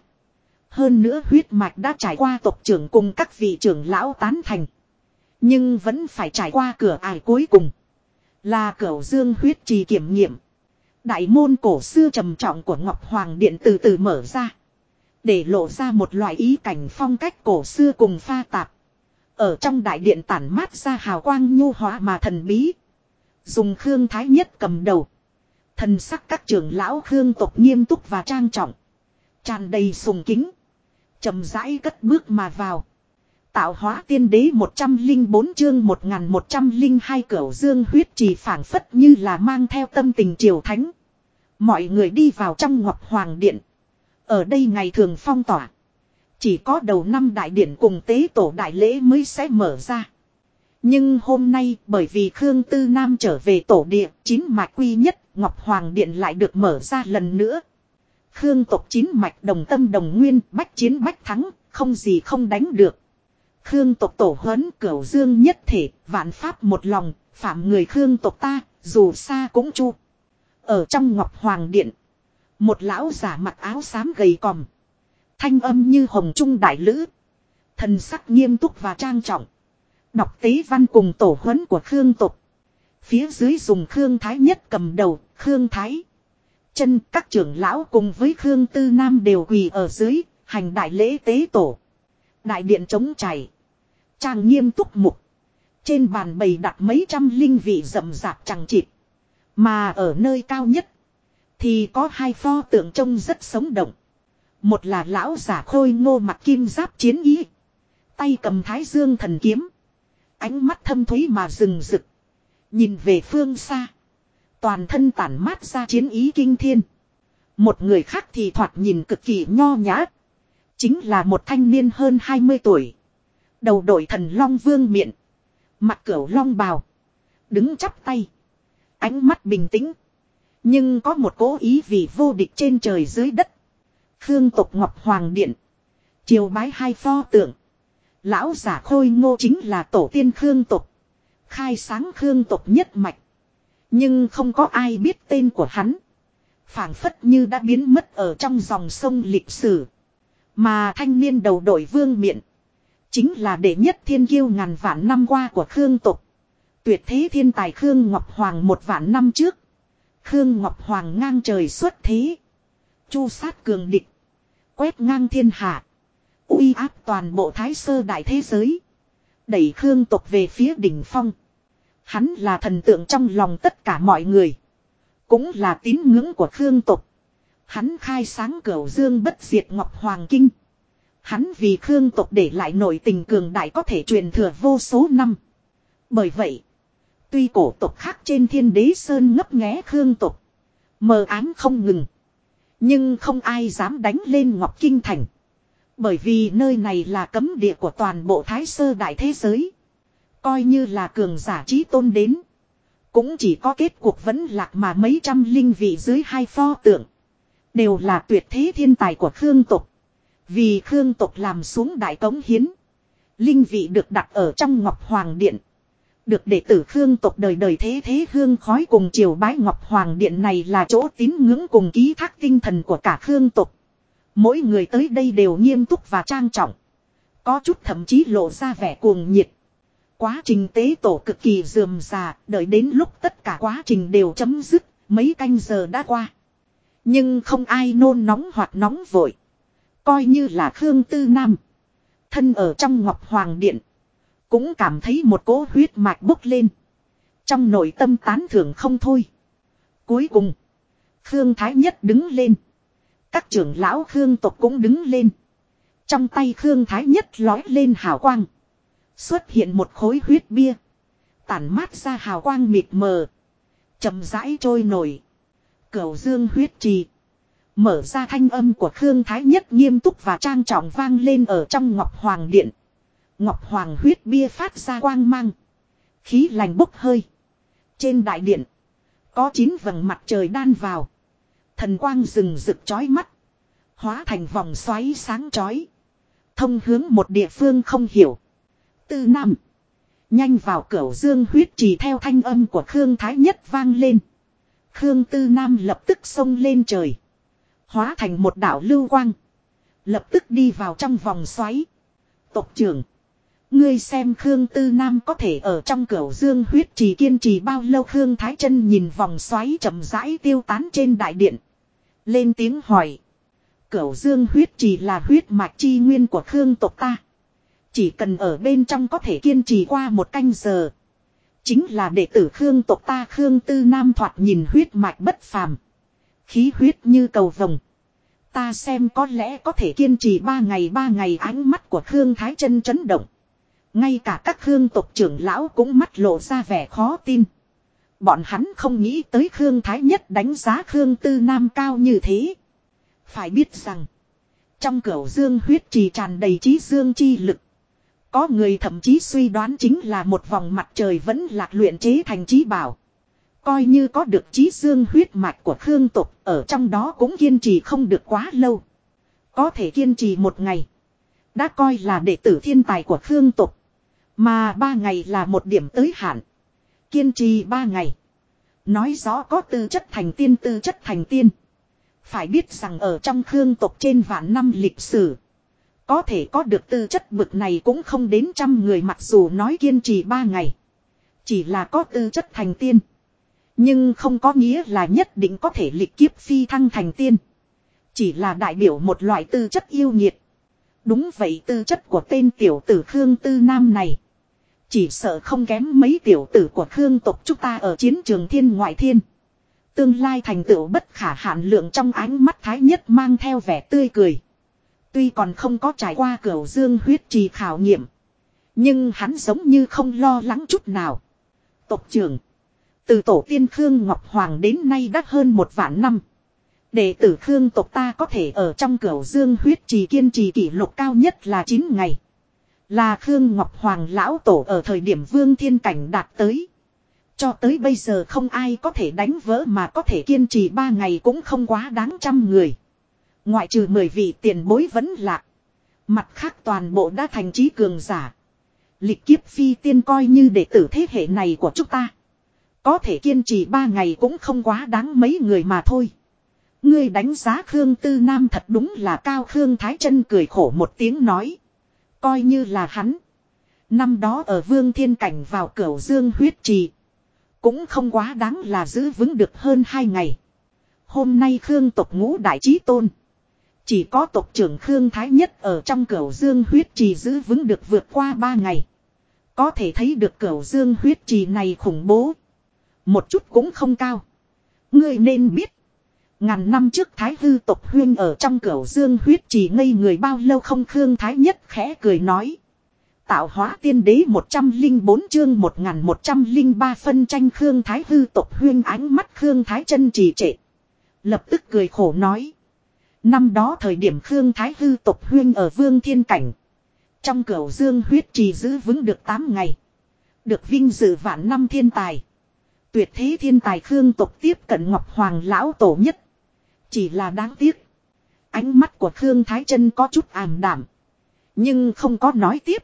hơn nữa huyết mạch đã trải qua tộc trưởng cùng các vị trưởng lão tán thành, nhưng vẫn phải trải qua cửa ải cuối cùng, là Cửu Dương huyết trì kiểm nghiệm. Đại môn cổ xưa trầm trọng của Ngọc Hoàng Điện từ từ mở ra, để lộ ra một loại ý cảnh phong cách cổ xưa cùng pha tạp. Ở trong đại điện tản mát ra hào quang nhu hóa mà thần bí. Dùng Khương Thái Nhất cầm đầu, thần sắc các trưởng lão Khương tộc nghiêm túc và trang trọng, tràn đầy sùng kính, chậm rãi cất bước mà vào. Tạo hóa tiên đế 104 chương 1102 Cửu Dương huyết trì phảng phất như là mang theo tâm tình triều thánh. Mọi người đi vào trong Ngọc Hoàng Điện. Ở đây ngày thường phong tỏa, chỉ có đầu năm đại điện cùng tế tổ đại lễ mới sẽ mở ra. Nhưng hôm nay bởi vì Khương Tư Nam trở về tổ địa 9 mạch quy nhất, Ngọc Hoàng Điện lại được mở ra lần nữa. Khương tộc 9 mạch đồng tâm đồng nguyên, bách chiến bách thắng, không gì không đánh được. Khương tộc tổ huấn Cửu Dương nhất thể, vạn pháp một lòng, phạm người Khương tộc ta, dù xa cũng chu. Ở trong Ngọc Hoàng Điện, một lão giả mặc áo xám gầy còm, thanh âm như hồng trung đại lữ, thần sắc nghiêm túc và trang trọng, đọc tế văn cùng tổ huấn của Khương tộc. Phía dưới dùng Khương Thái Nhất cầm đầu, Khương Thái chân các trưởng lão cùng với Khương Tư Nam đều quỳ ở dưới, hành đại lễ tế tổ. Đại điện trống trải, trang nghiêm túc mục. Trên bàn bày đặt mấy trăm linh vị rậm rạp chằng chịt. Mà ở nơi cao nhất thì có 2 pho tượng trông rất sống động. Một là lão giả khôi ngô mặc kim giáp chiến ý, tay cầm Thái Dương thần kiếm, ánh mắt thâm thúy mà rừng rực, nhìn về phương xa, toàn thân tản mát ra chiến ý kinh thiên. Một người khác thì thoạt nhìn cực kỳ nho nhã, chính là một thanh niên hơn 20 tuổi, đầu đội thần long vương miện, mặc cửu long bào, đứng chắp tay, ánh mắt bình tĩnh, nhưng có một cố ý vì vô địch trên trời dưới đất. Khương tộc Ngọc Hoàng Điện. Triều bái hai pho tượng. Lão giả Khôi Ngô chính là tổ tiên Khương tộc. Khai sáng Khương tộc nhất mạch. Nhưng không có ai biết tên của hắn. Phảng phất như đã biến mất ở trong dòng sông lịch sử. Mà thanh niên đầu đội vương miện. Chính là đệ nhất thiên kiêu ngàn vạn năm qua của Khương tộc. Tuyệt thế thiên tài Khương Ngọc Hoàng 1 vạn năm trước. Khương Ngọc Hoàng ngang trời xuất thế. Chu sát cường địch. Quét ngang thiên hạ. Uy áp toàn bộ Thái Sơ đại thế giới. Đẩy Khương tộc về phía đỉnh phong. Hắn là thần tượng trong lòng tất cả mọi người. Cũng là tín ngưỡng của Khương tộc. Hắn khai sáng Cửu Dương bất diệt Ngọc Hoàng Kinh. Hắn vì Khương tộc để lại nội tình cường đại có thể truyền thừa vô số năm. Bởi vậy, tuy cổ tộc khác trên Thiên Đế Sơn ngấp nghé Khương tộc, mờ ám không ngừng, nhưng không ai dám đánh lên Ngọc Kinh Thành. Bởi vì nơi này là cấm địa của toàn bộ Thái Sơ đại thế giới. Coi như là cường giả chí tôn đến, cũng chỉ có kết cuộc vẫn lạc mà mấy trăm linh vị dưới hai pho tượng. Đều là tuyệt thế thiên tài của Khương tộc. Vì Khương tộc làm xuống đại cống hiến. Linh vị được đặt ở trong Ngọc Hoàng Điện. Được đệ tử Khương tộc đời đời thế thế hương khói cùng triều bái Ngọc Hoàng Điện này là chỗ tín ngưỡng cùng ký thác tinh thần của cả Khương tộc. Mỗi người tới đây đều nghiêm túc và trang trọng. Có chút thậm chí lộ ra vẻ cuồng nhiệt. Quá trình tế tổ cực kỳ rườm rà, đợi đến lúc tất cả quá trình đều chấm dứt, mấy canh giờ đã qua. Nhưng không ai nôn nóng hoặc nóng vội. Coi như là Khương Tư Nam. Thân ở trong Ngọc Hoàng Điện. Cũng cảm thấy một cỗ huyết mạch bốc lên. Trong nội tâm tán thưởng không thôi. Cuối cùng, Khương Thái Nhất đứng lên. Các trưởng lão Khương tộc cũng đứng lên. Trong tay Khương Thái Nhất lói lên hào quang. Xuất hiện một khối huyết bia. Tản mát ra hào quang mịt mờ. Chậm rãi trôi nổi. Cửu Dương huyết trì. Mở ra thanh âm của Khương Thái Nhất nghiêm túc và trang trọng vang lên ở trong Ngọc Hoàng Điện. Ngọc Hoàng huyết bia phát ra quang mang. Khí lành bốc hơi. Trên đại điện. Có 9 vầng mặt trời đan vào. Thần quang rừng rực chói mắt. Hóa thành vòng xoáy sáng chói. Thông hướng một địa phương không hiểu. Tư Nam. Nhanh vào Cửu Dương huyết trì theo thanh âm của Khương Thái Nhất vang lên. Khương Tư Nam lập tức xông lên trời. Hóa thành một đạo lưu quang. Lập tức đi vào trong vòng xoáy. Tộc trưởng. Ngươi xem Khương Tư Nam có thể ở trong Cửu Dương huyết trì kiên trì bao lâu. Khương Thái Chân nhìn vòng xoáy chậm rãi tiêu tán trên đại điện. Lên tiếng hỏi. Cửu Dương huyết trì là huyết mạch chi nguyên của Khương tộc ta. Chỉ cần ở bên trong có thể kiên trì qua 1 canh giờ. Chính là đệ tử Khương tộc ta. Khương Tư Nam thoạt nhìn huyết mạch bất phàm. Khí huyết như cầu vồng. Ta xem có lẽ có thể kiên trì 3 ngày. Ánh mắt của Khương Thái Chân chấn động. Ngay cả các Khương tộc trưởng lão cũng mắt lộ ra vẻ khó tin. Bọn hắn không nghĩ tới Khương Thái Nhất đánh giá Khương Tư Nam cao như thế. Phải biết rằng, trong Cửu Dương huyết trì tràn đầy chí dương chi lực. Có người thậm chí suy đoán chính là một vòng mặt trời vẫn lạc luyện chế thành chí bảo. Coi như có được chí dương huyết mạch của Khương tộc, ở trong đó cũng kiên trì không được quá lâu. Có thể kiên trì 1 ngày, đã coi là đệ tử thiên tài của Khương tộc. Mà 3 ngày là một điểm tới hạn. Kiên trì 3 ngày. Nói rõ có tư chất thành tiên. Phải biết rằng ở trong Khương tộc trên vạn năm lịch sử. Có thể có được tư chất bực này cũng không đến 100 người, mặc dù nói kiên trì 3 ngày. Chỉ là có tư chất thành tiên. Nhưng không có nghĩa là nhất định có thể lịch kiếp phi thăng thành tiên. Chỉ là đại biểu một loại tư chất yêu nghiệt. Đúng vậy, tư chất của tên tiểu tử Khương Tư Nam này. Chỉ sợ không kém mấy tiểu tử của Khương tộc chúng ta ở chiến trường thiên ngoại thiên. Tương lai thành tựu bất khả hạn lượng. Trong ánh mắt Thái Nhất mang theo vẻ tươi cười. Tuy còn không có trải qua Cửu Dương huyết trì khảo nghiệm. Nhưng hắn giống như không lo lắng chút nào. Tộc trưởng. Từ tổ tiên Khương Ngọc Hoàng đến nay đã hơn 1 vạn năm. Đệ tử Khương tộc ta có thể ở trong Cửu Dương huyết trì kiên trì kỷ lục cao nhất là 9 ngày. Là Khương Ngọc Hoàng lão tổ ở thời điểm Vương Thiên Cảnh đạt tới. Cho tới bây giờ không ai có thể đánh vỡ, mà có thể kiên trì 3 ngày cũng không quá đáng 100 người. Ngoại trừ 10 vị tiền bối vẫn lạc. Mặt khác toàn bộ đã thành trí cường giả. Lịch kiếp phi tiên coi như đệ tử thế hệ này của chúng ta. Có thể kiên trì 3 ngày cũng không quá đáng mấy người mà thôi. Ngươi đánh giá Khương Tư Nam thật đúng là cao. Khương Thái Chân cười khổ một tiếng nói. Coi như là hắn. Năm đó ở Vương Thiên Cảnh vào Cửu Dương huyết trì. Cũng không quá đáng là giữ vững được hơn 2 ngày. Hôm nay Khương tộc ngũ đại chí tôn. Chỉ có tộc trưởng Khương Thái Nhất ở trong Cửu Dương huyết trì giữ vững được vượt qua 3 ngày. Có thể thấy được Cửu Dương huyết trì này khủng bố. Một chút cũng không cao. Ngươi nên biết. Ngàn năm trước Thái Hư tộc huyên ở trong Cửu Dương huyết trì ngây người bao lâu không. Khương Thái Nhất khẽ cười nói. Tạo hóa tiên đế 104 chương 1103 phân tranh. Khương Thái Hư tộc huyên ánh mắt Khương Thái Chân trì trệ. Lập tức cười khổ nói. Năm đó thời điểm Khương Thái Hư tộc huyên ở Vương Thiên Cảnh. Trong Cửu Dương huyết trì giữ vững được 8 ngày. Được vinh dự vạn năm thiên tài. Tuyệt thế thiên tài Khương tộc tiếp cận Ngọc Hoàng lão tổ nhất. Chỉ là đáng tiếc. Ánh mắt của Khương Thái Chân có chút ảm đạm. Nhưng không có nói tiếp.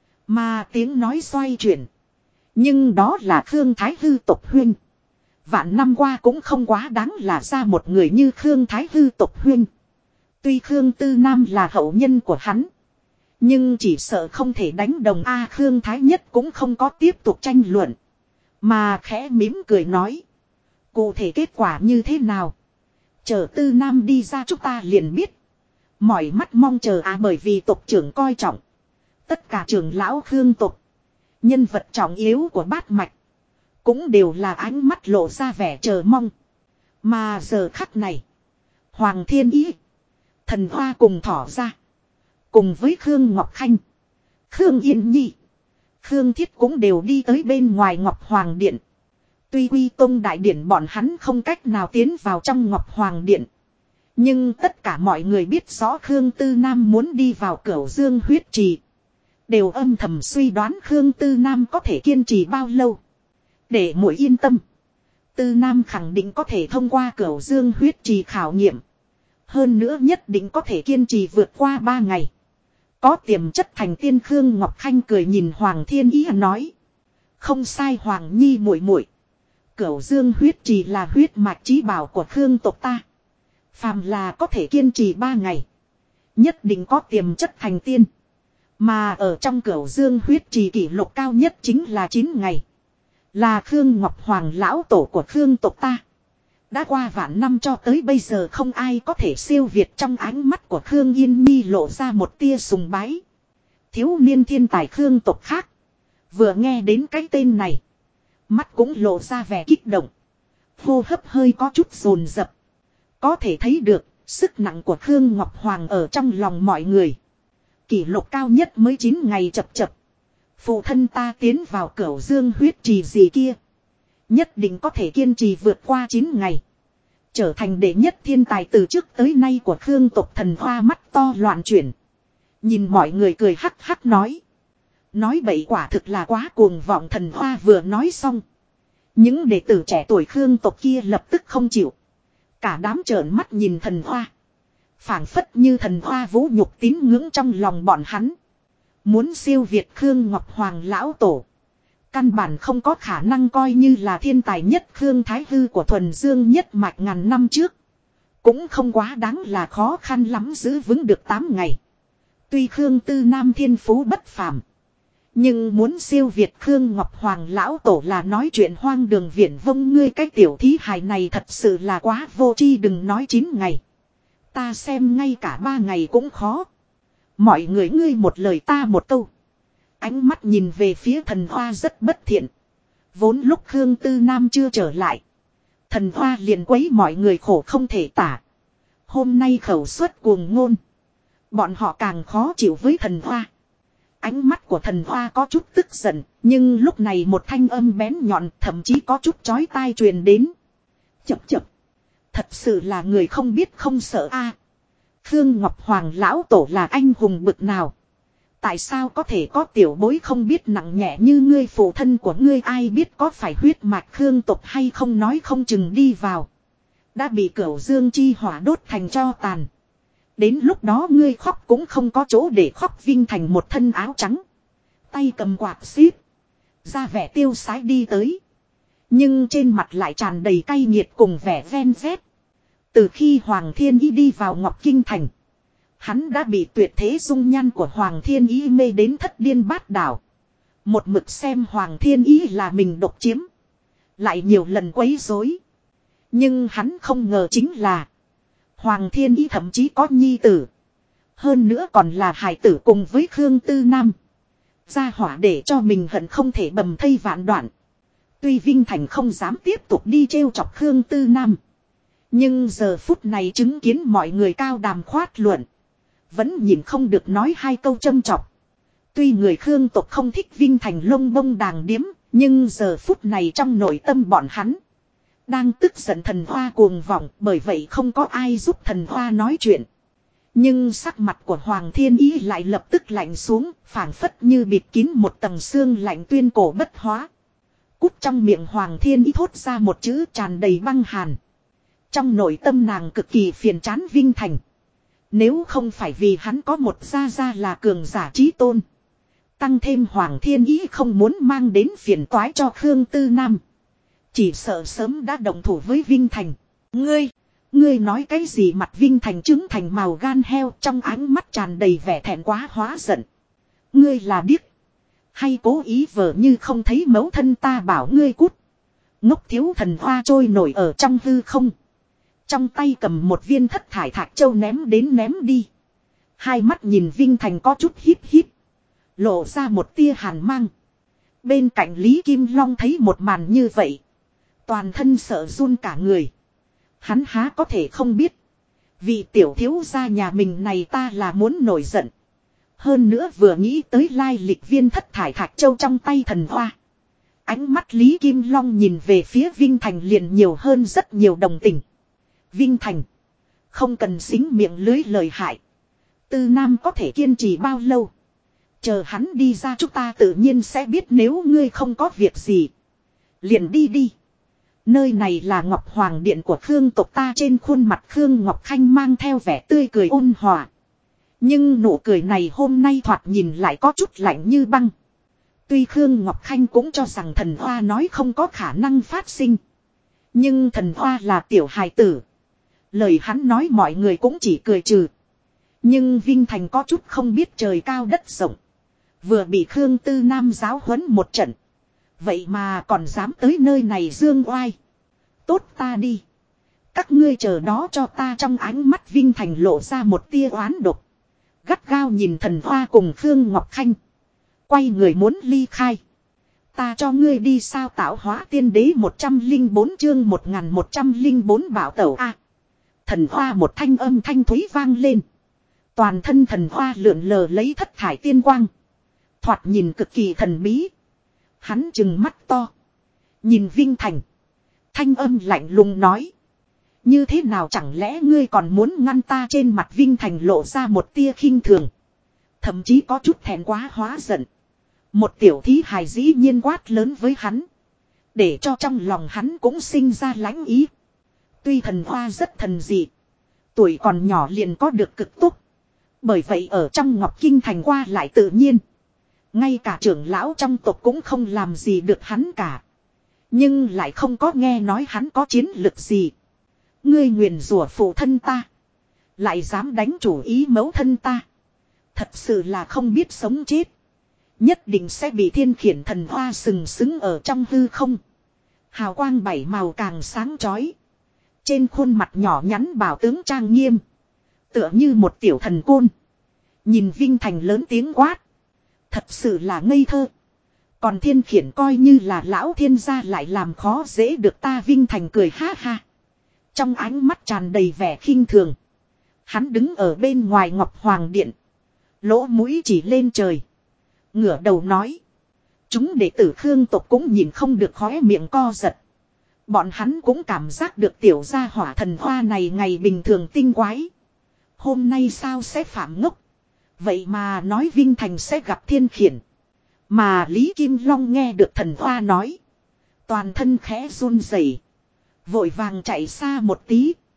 Mà tiếng nói xoay chuyển. Nhưng đó là Khương Thái Hư tộc huyên. Vạn năm qua cũng không quá đáng là ra một người như Khương Thái Hư tộc huyên. Tuy Khương Tư Nam là hậu nhân của hắn. Nhưng chỉ sợ không thể đánh đồng A. Khương Thái Nhất cũng không có tiếp tục tranh luận. Mà khẽ mỉm cười nói. Cụ thể kết quả như thế nào? Chờ Tư Nam đi ra chúng ta liền biết. Mỏi mắt mong chờ bởi vì tộc trưởng coi trọng. Tất cả trưởng lão Khương tộc. Nhân vật trọng yếu của bát mạch. Cũng đều là ánh mắt lộ ra vẻ chờ mong. Mà giờ khắc này. Hoàng Thiên Ý. Thần Hoa cùng thỏ ra. Cùng với Khương Ngọc Khanh. Khương Yên Nhi. Khương Thiết cũng đều đi tới bên ngoài Ngọc Hoàng Điện. Tuy Quy Tông Đại Điện bọn hắn không cách nào tiến vào trong Ngọc Hoàng Điện. Nhưng tất cả mọi người biết rõ Khương Tư Nam muốn đi vào Cửu Dương huyết trì. Đều âm thầm suy đoán Khương Tư Nam có thể kiên trì bao lâu. Để muội yên tâm. Tư Nam khẳng định có thể thông qua Cửu Dương huyết trì khảo nghiệm. Hơn nữa nhất định có thể kiên trì vượt qua 3 ngày. Có tiềm chất thành tiên. Khương Ngọc Khanh cười nhìn Hoàng Thiên Ý nói. Không sai Hoàng Nhi muội muội. Cửu Dương huyết trì là huyết mạch chí bảo của Khương tộc ta. Phàm là có thể kiên trì 3 ngày. Nhất định có tiềm chất thành tiên. Mà ở trong Cửu Dương huyết trì kỷ lục cao nhất chính là 9 ngày. Là Khương Ngọc Hoàng lão tổ của Khương tộc ta. Đã qua vạn năm cho tới bây giờ không ai có thể siêu việt. Trong ánh mắt của Khương Yên Nhi lộ ra một tia sùng bái. Thiếu niên thiên tài Khương tộc khác. Vừa nghe đến cái tên này. Mắt cũng lộ ra vẻ kích động. Hô hấp hơi có chút dồn dập. Có thể thấy được sức nặng của Khương Ngọc Hoàng ở trong lòng mọi người. Kỷ lục cao nhất mới 9 ngày chập chập. Phụ thân ta tiến vào Cửu Dương huyết trì gì kia. Nhất định có thể kiên trì vượt qua 9 ngày. Trở thành đệ nhất thiên tài từ trước tới nay của Khương tộc. Thần Hoa mắt to loạn chuyển. Nhìn mọi người cười hắc hắc nói. Nói bậy quả thực là quá cuồng vọng. Thần Hoa vừa nói xong. Những đệ tử trẻ tuổi Khương tộc kia lập tức không chịu. Cả đám trợn mắt nhìn Thần Hoa. Phảng phất như Thần Hoa vũ nhục tín ngưỡng trong lòng bọn hắn. Muốn siêu việt Khương Ngọc Hoàng lão tổ. Căn bản không có khả năng. Coi như là thiên tài nhất Khương Thái Hư của Thuần Dương nhất mạch ngàn năm trước. Cũng không quá đáng là khó khăn lắm giữ vững được 8 ngày. Tuy Khương Tư Nam thiên phú bất phàm. Nhưng muốn siêu việt Khương Ngọc Hoàng lão tổ là nói chuyện hoang đường viển vông. Ngươi cái tiểu thí hài này thật sự là quá vô tri. Đừng nói 9 ngày. Ta xem ngay cả 3 ngày cũng khó. Mọi người ngươi một lời ta một câu. Ánh mắt nhìn về phía Thần Hoa rất bất thiện. Vốn lúc Khương Tư Nam chưa trở lại. Thần Hoa liền quấy mọi người khổ không thể tả. Hôm nay khẩu suất cuồng ngôn. Bọn họ càng khó chịu với Thần Hoa. Ánh mắt của Thần Hoa có chút tức giận. Nhưng lúc này một thanh âm bén nhọn thậm chí có chút chói tai truyền đến. Chập chập. Thật sự là người không biết không sợ a. Khương Ngọc Hoàng lão tổ là anh hùng bực nào. Tại sao có thể có tiểu bối không biết nặng nhẹ như ngươi. Phụ thân của ngươi ai biết có phải huyết mạch Khương tộc hay không. Nói không chừng đi vào. Đã bị Cửu Dương chi hỏa đốt thành tro tàn. Đến lúc đó ngươi khóc cũng không có chỗ để khóc. Vinh Thành một thân áo trắng. Tay cầm quạt xíp. Ra vẻ tiêu sái đi tới. Nhưng trên mặt lại tràn đầy cay nghiệt cùng vẻ ven vét. Từ khi Hoàng Thiên Ý đi vào Ngọc Kinh Thành. Hắn đã bị tuyệt thế dung nhan của Hoàng Thiên Ý mê đến thất điên bát đảo. Một mực xem Hoàng Thiên Ý là mình độc chiếm. Lại nhiều lần quấy rối. Nhưng hắn không ngờ chính là Hoàng Thiên Ý thậm chí có nhi tử. Hơn nữa còn là hài tử cùng với Khương Tư Nam. Gia hỏa để cho mình hận không thể bầm thây vạn đoạn. Tuy Vinh Thành không dám tiếp tục đi trêu chọc Khương Tư Nam. Nhưng giờ phút này chứng kiến mọi người cao đàm khoát luận. Vẫn nhìn không được nói hai câu châm chọc. Tuy người Khương tộc không thích Vinh Thành lông bông đàng điếm. Nhưng giờ phút này trong nội tâm bọn hắn đang tức giận thần hoa cuồng vọng. Bởi vậy không có ai giúp thần hoa nói chuyện. Nhưng sắc mặt của Hoàng Thiên Ý lại lập tức lạnh xuống. Phảng phất như bịt kín một tầng xương lạnh tuyên cổ bất hóa. Cút. Trong miệng Hoàng Thiên Ý thốt ra một chữ tràn đầy băng hàn. Trong nội tâm nàng cực kỳ phiền chán Vinh Thành. Nếu không phải vì hắn có một gia gia là cường giả trí tôn. Tăng thêm Hoàng Thiên Ý không muốn mang đến phiền toái cho Khương Tư Nam. Chỉ sợ sớm đã đồng thủ với Vinh Thành. Ngươi nói cái gì? Mặt Vinh Thành trứng thành màu gan heo, trong ánh mắt tràn đầy vẻ thẹn quá hóa giận. Ngươi là điếc. Hay cố ý vờ như không thấy mẫu thân ta bảo ngươi cút. Ngốc thiếu. Thần hoa trôi nổi ở trong hư không. Trong tay cầm một viên thất thải thạch châu ném đến ném đi. Hai mắt nhìn Vinh Thành có chút híp híp. Lộ ra một tia hàn mang. Bên cạnh Lý Kim Long thấy một màn như vậy. Toàn thân sợ run cả người. Hắn há có thể không biết. Vị tiểu thiếu gia nhà mình này ta là muốn nổi giận. Hơn nữa vừa nghĩ tới lai lịch viên thất thải thạch châu trong tay thần hoa. Ánh mắt Lý Kim Long nhìn về phía Vinh Thành liền nhiều hơn rất nhiều đồng tình. Vinh Thành. Không cần xính miệng lưới lời hại. Tư Nam có thể kiên trì bao lâu. Chờ hắn đi ra chúng ta tự nhiên sẽ biết. Nếu ngươi không có việc gì liền đi đi. Nơi này là Ngọc Hoàng Điện của Khương tộc ta. Trên khuôn mặt Khương Ngọc Khanh mang theo vẻ tươi cười ôn hòa. Nhưng nụ cười này hôm nay thoạt nhìn lại có chút lạnh như băng. Tuy Khương Ngọc Khanh cũng cho rằng thần hoa nói không có khả năng phát sinh. Nhưng thần hoa là tiểu hài tử. Lời hắn nói mọi người cũng chỉ cười trừ. Nhưng Vinh Thành có chút không biết trời cao đất rộng. Vừa bị Khương Tư Nam giáo huấn một trận. Vậy mà còn dám tới nơi này dương oai. Tốt ta đi. Các ngươi chờ đó cho ta. Trong ánh mắt Vinh Thành lộ ra một tia oán độc. Gắt gao nhìn thần hoa cùng Khương Ngọc Khanh. Quay người muốn ly khai. Ta cho ngươi đi sao? Tạo hóa tiên đế 104 chương 1104 bảo tẩu a. Thần hoa một thanh âm thanh thúy vang lên. Toàn thân thần hoa lượn lờ lấy thất thải tiên quang. Thoạt nhìn cực kỳ thần bí. Hắn trừng mắt to. Nhìn Vinh Thành. Thanh âm lạnh lùng nói. Như thế nào chẳng lẽ ngươi còn muốn ngăn ta? Trên mặt Vinh Thành lộ ra một tia khinh thường. Thậm chí có chút thẹn quá hóa giận. Một tiểu thí hài dĩ nhiên quát lớn với hắn. Để cho trong lòng hắn cũng sinh ra lãnh ý. Tuy thần hoa rất thần dị. Tuổi còn nhỏ liền có được cực túc. Bởi vậy ở trong Ngọc Kinh Thành qua lại tự nhiên. Ngay cả trưởng lão trong tộc cũng không làm gì được hắn cả. Nhưng lại không có nghe nói hắn có chiến lực gì. Ngươi nguyền rủa phụ thân ta. Lại dám đánh chủ ý mẫu thân ta. Thật sự là không biết sống chết. Nhất định sẽ bị thiên khiển. Thần hoa sừng sững ở trong hư không. Hào quang bảy màu càng sáng chói. Trên khuôn mặt nhỏ nhắn bảo tướng trang nghiêm. Tựa như một tiểu thần côn. Nhìn Vinh Thành lớn tiếng quát. Thật sự là ngây thơ. Còn thiên khiển coi như là lão thiên gia lại làm khó dễ được ta. Vinh Thành cười ha ha. Trong ánh mắt tràn đầy vẻ khinh thường. Hắn đứng ở bên ngoài Ngọc Hoàng Điện. Lỗ mũi chỉ lên trời. Ngửa đầu nói. Chúng đệ tử Khương tộc cũng nhìn không được khóe miệng co giật. Bọn hắn cũng cảm giác được tiểu gia hỏa thần hoa này ngày bình thường tinh quái. Hôm nay sao sẽ phạm ngốc. Vậy mà nói Vinh Thành sẽ gặp thiên khiển. Mà Lý Kim Long nghe được thần hoa nói. Toàn thân khẽ run rẩy, vội vàng chạy xa một tí.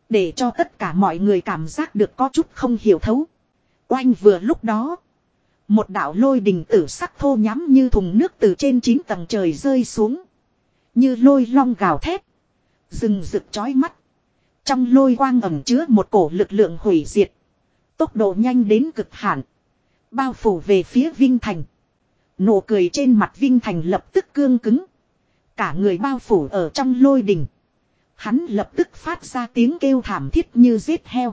Để cho tất cả mọi người cảm giác được có chút không hiểu thấu. Oanh vừa lúc đó. Một đạo lôi đình tử sắc thô nhắm như thùng nước từ trên 9 tầng trời rơi xuống. Như lôi long gào thét. Rừng rực chói mắt. Trong lôi quang ẩn chứa một cổ lực lượng hủy diệt. Tốc độ nhanh đến cực hạn. Bao phủ về phía Vinh Thành. Nụ cười trên mặt Vinh Thành lập tức cương cứng. Cả người bao phủ ở trong lôi đình. Hắn lập tức phát ra tiếng kêu thảm thiết như giết heo.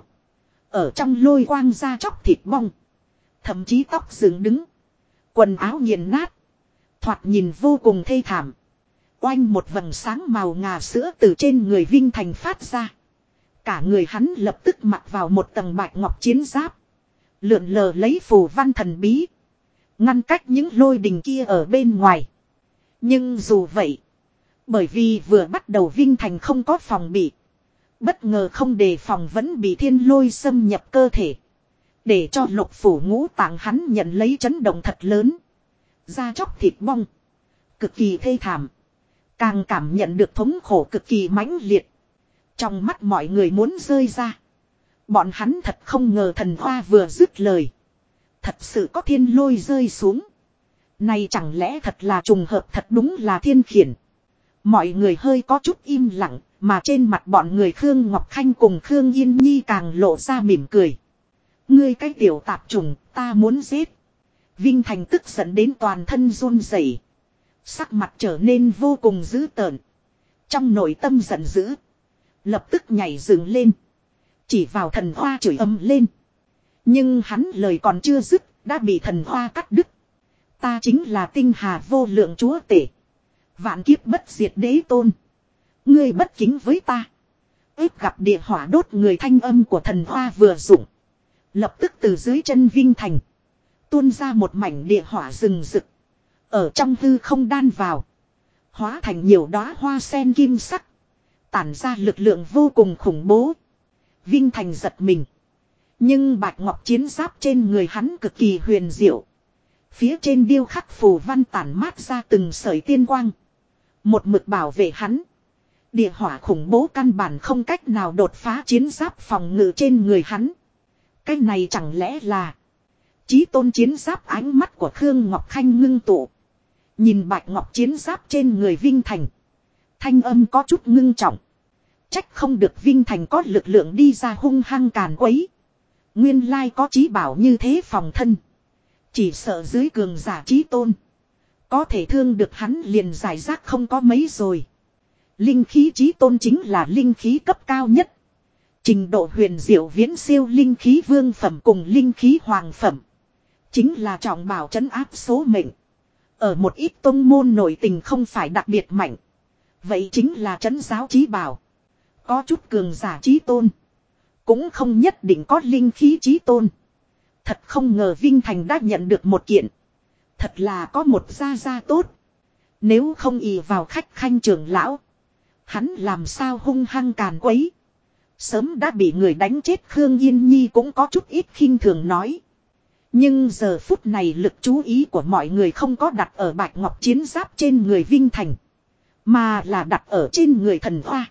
Ở trong lôi quang da chóc thịt bong. Thậm chí tóc dựng đứng. Quần áo nghiền nát. Thoạt nhìn vô cùng thê thảm. Oanh một vầng sáng màu ngà sữa từ trên người Vinh Thành phát ra. Cả người hắn lập tức mặc vào một tầng bạch ngọc chiến giáp. Lượn lờ lấy phù văn thần bí. Ngăn cách những lôi đình kia ở bên ngoài. Nhưng dù vậy. Bởi vì vừa bắt đầu Vinh Thành không có phòng bị. Bất ngờ không đề phòng vẫn bị thiên lôi xâm nhập cơ thể. Để cho lục phủ ngũ tạng hắn nhận lấy chấn động thật lớn. Da chóc thịt bong. Cực kỳ thê thảm. Càng cảm nhận được thống khổ cực kỳ mãnh liệt. Trong mắt mọi người muốn rơi ra. Bọn hắn thật không ngờ thần hoa vừa dứt lời. Thật sự có thiên lôi rơi xuống. Này chẳng lẽ thật là trùng hợp, thật đúng là thiên khiển. Mọi người hơi có chút im lặng. Mà trên mặt bọn người Khương Ngọc Khanh cùng Khương Yên Nhi càng lộ ra mỉm cười. Ngươi cái tiểu tạp trùng, ta muốn giết. Vinh Thành tức giận đến toàn thân run rẩy, sắc mặt trở nên vô cùng dữ tợn. Trong nội tâm giận dữ, lập tức nhảy dựng lên, chỉ vào thần hoa chửi ầm lên. Nhưng hắn lời còn chưa dứt, đã bị thần hoa cắt đứt. Ta chính là tinh hà vô lượng chúa tể, vạn kiếp bất diệt đế tôn. Ngươi bất kính với ta, ép gặp địa hỏa đốt người. Thanh âm của thần hoa vừa dụng, lập tức từ dưới chân Vinh Thành tuôn ra một mảnh địa hỏa rừng rực. Ở trong hư không đan vào, hóa thành nhiều đóa hoa sen kim sắc, tản ra lực lượng vô cùng khủng bố. Vinh Thành giật mình. Nhưng bạch ngọc chiến giáp trên người hắn cực kỳ huyền diệu. Phía trên điêu khắc phù văn tản mát ra từng sợi tiên quang, một mực bảo vệ hắn. Địa hỏa khủng bố căn bản không cách nào đột phá chiến giáp phòng ngự trên người hắn. Cái này chẳng lẽ là chí tôn chiến giáp? Ánh mắt của Khương Ngọc Khanh ngưng tụ, nhìn bạch ngọc chiến giáp trên người Vinh Thành, thanh âm có chút ngưng trọng. Trách không được Vinh Thành có lực lượng đi ra hung hăng càn quấy. Nguyên lai có chí bảo như thế phòng thân. Chỉ sợ dưới cường giả chí tôn, có thể thương được hắn liền giải rác không có mấy rồi. Linh khí chí tôn chính là linh khí cấp cao nhất. Trình độ huyền diệu viễn siêu linh khí vương phẩm cùng linh khí hoàng phẩm. Chính là trọng bảo trấn áp số mệnh. Ở một ít tông môn nội tình không phải đặc biệt mạnh. Vậy chính là trấn giáo chí bảo. Có chút cường giả chí tôn, cũng không nhất định có linh khí chí tôn. Thật không ngờ Vinh Thành đã nhận được một kiện. Thật là có một gia gia tốt. Nếu không ỷ vào khách khanh trưởng lão, hắn làm sao hung hăng càn quấy. Sớm đã bị người đánh chết. Khương Yên Nhi cũng có chút ít khinh thường nói. Nhưng giờ phút này lực chú ý của mọi người không có đặt ở bạch ngọc chiến giáp trên người Vinh Thành, mà là đặt ở trên người thần hoa.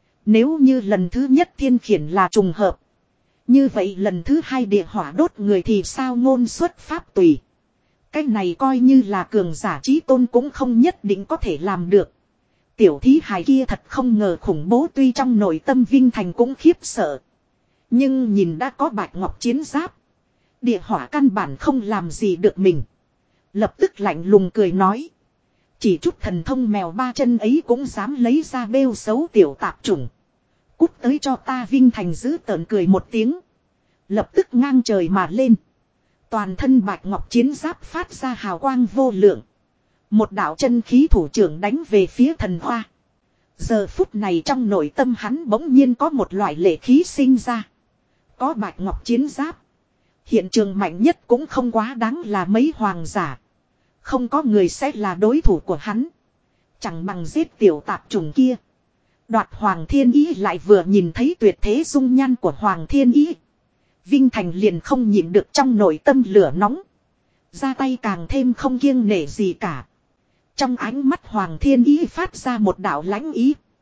Nếu như lần thứ nhất thiên khiển là trùng hợp, như vậy lần thứ hai địa hỏa đốt người thì sao? Ngôn xuất pháp tùy. Cái này coi như là cường giả chí tôn cũng không nhất định có thể làm được. Tiểu thí hài kia thật không ngờ khủng bố. Tuy trong nội tâm Vinh Thành cũng khiếp sợ, nhưng nhìn đã có bạch ngọc chiến giáp, địa hỏa căn bản không làm gì được mình. Lập tức lạnh lùng cười nói. Chỉ chút thần thông mèo ba chân ấy cũng dám lấy ra bêu xấu tiểu tạp chủng. Cút tới cho ta. Vinh Thành giữ tợn cười một tiếng, lập tức ngang trời mà lên. Toàn thân bạch ngọc chiến giáp phát ra hào quang vô lượng. Một đạo chân khí thủ trưởng đánh về phía thần hoa. Giờ phút này trong nội tâm hắn bỗng nhiên có một loại lệ khí sinh ra. Có bạch ngọc chiến giáp, hiện trường mạnh nhất cũng không quá đáng là mấy hoàng giả. Không có người sẽ là đối thủ của hắn. Chẳng bằng giết tiểu tạp trùng kia. Đoạt Hoàng Thiên Ý. Lại vừa nhìn thấy tuyệt thế dung nhan của Hoàng Thiên Ý, Vinh Thành liền không nhịn được trong nội tâm lửa nóng. Ra tay càng thêm không kiêng nể gì cả. Trong ánh mắt Hoàng Thiên Ý phát ra một đạo lãnh ý.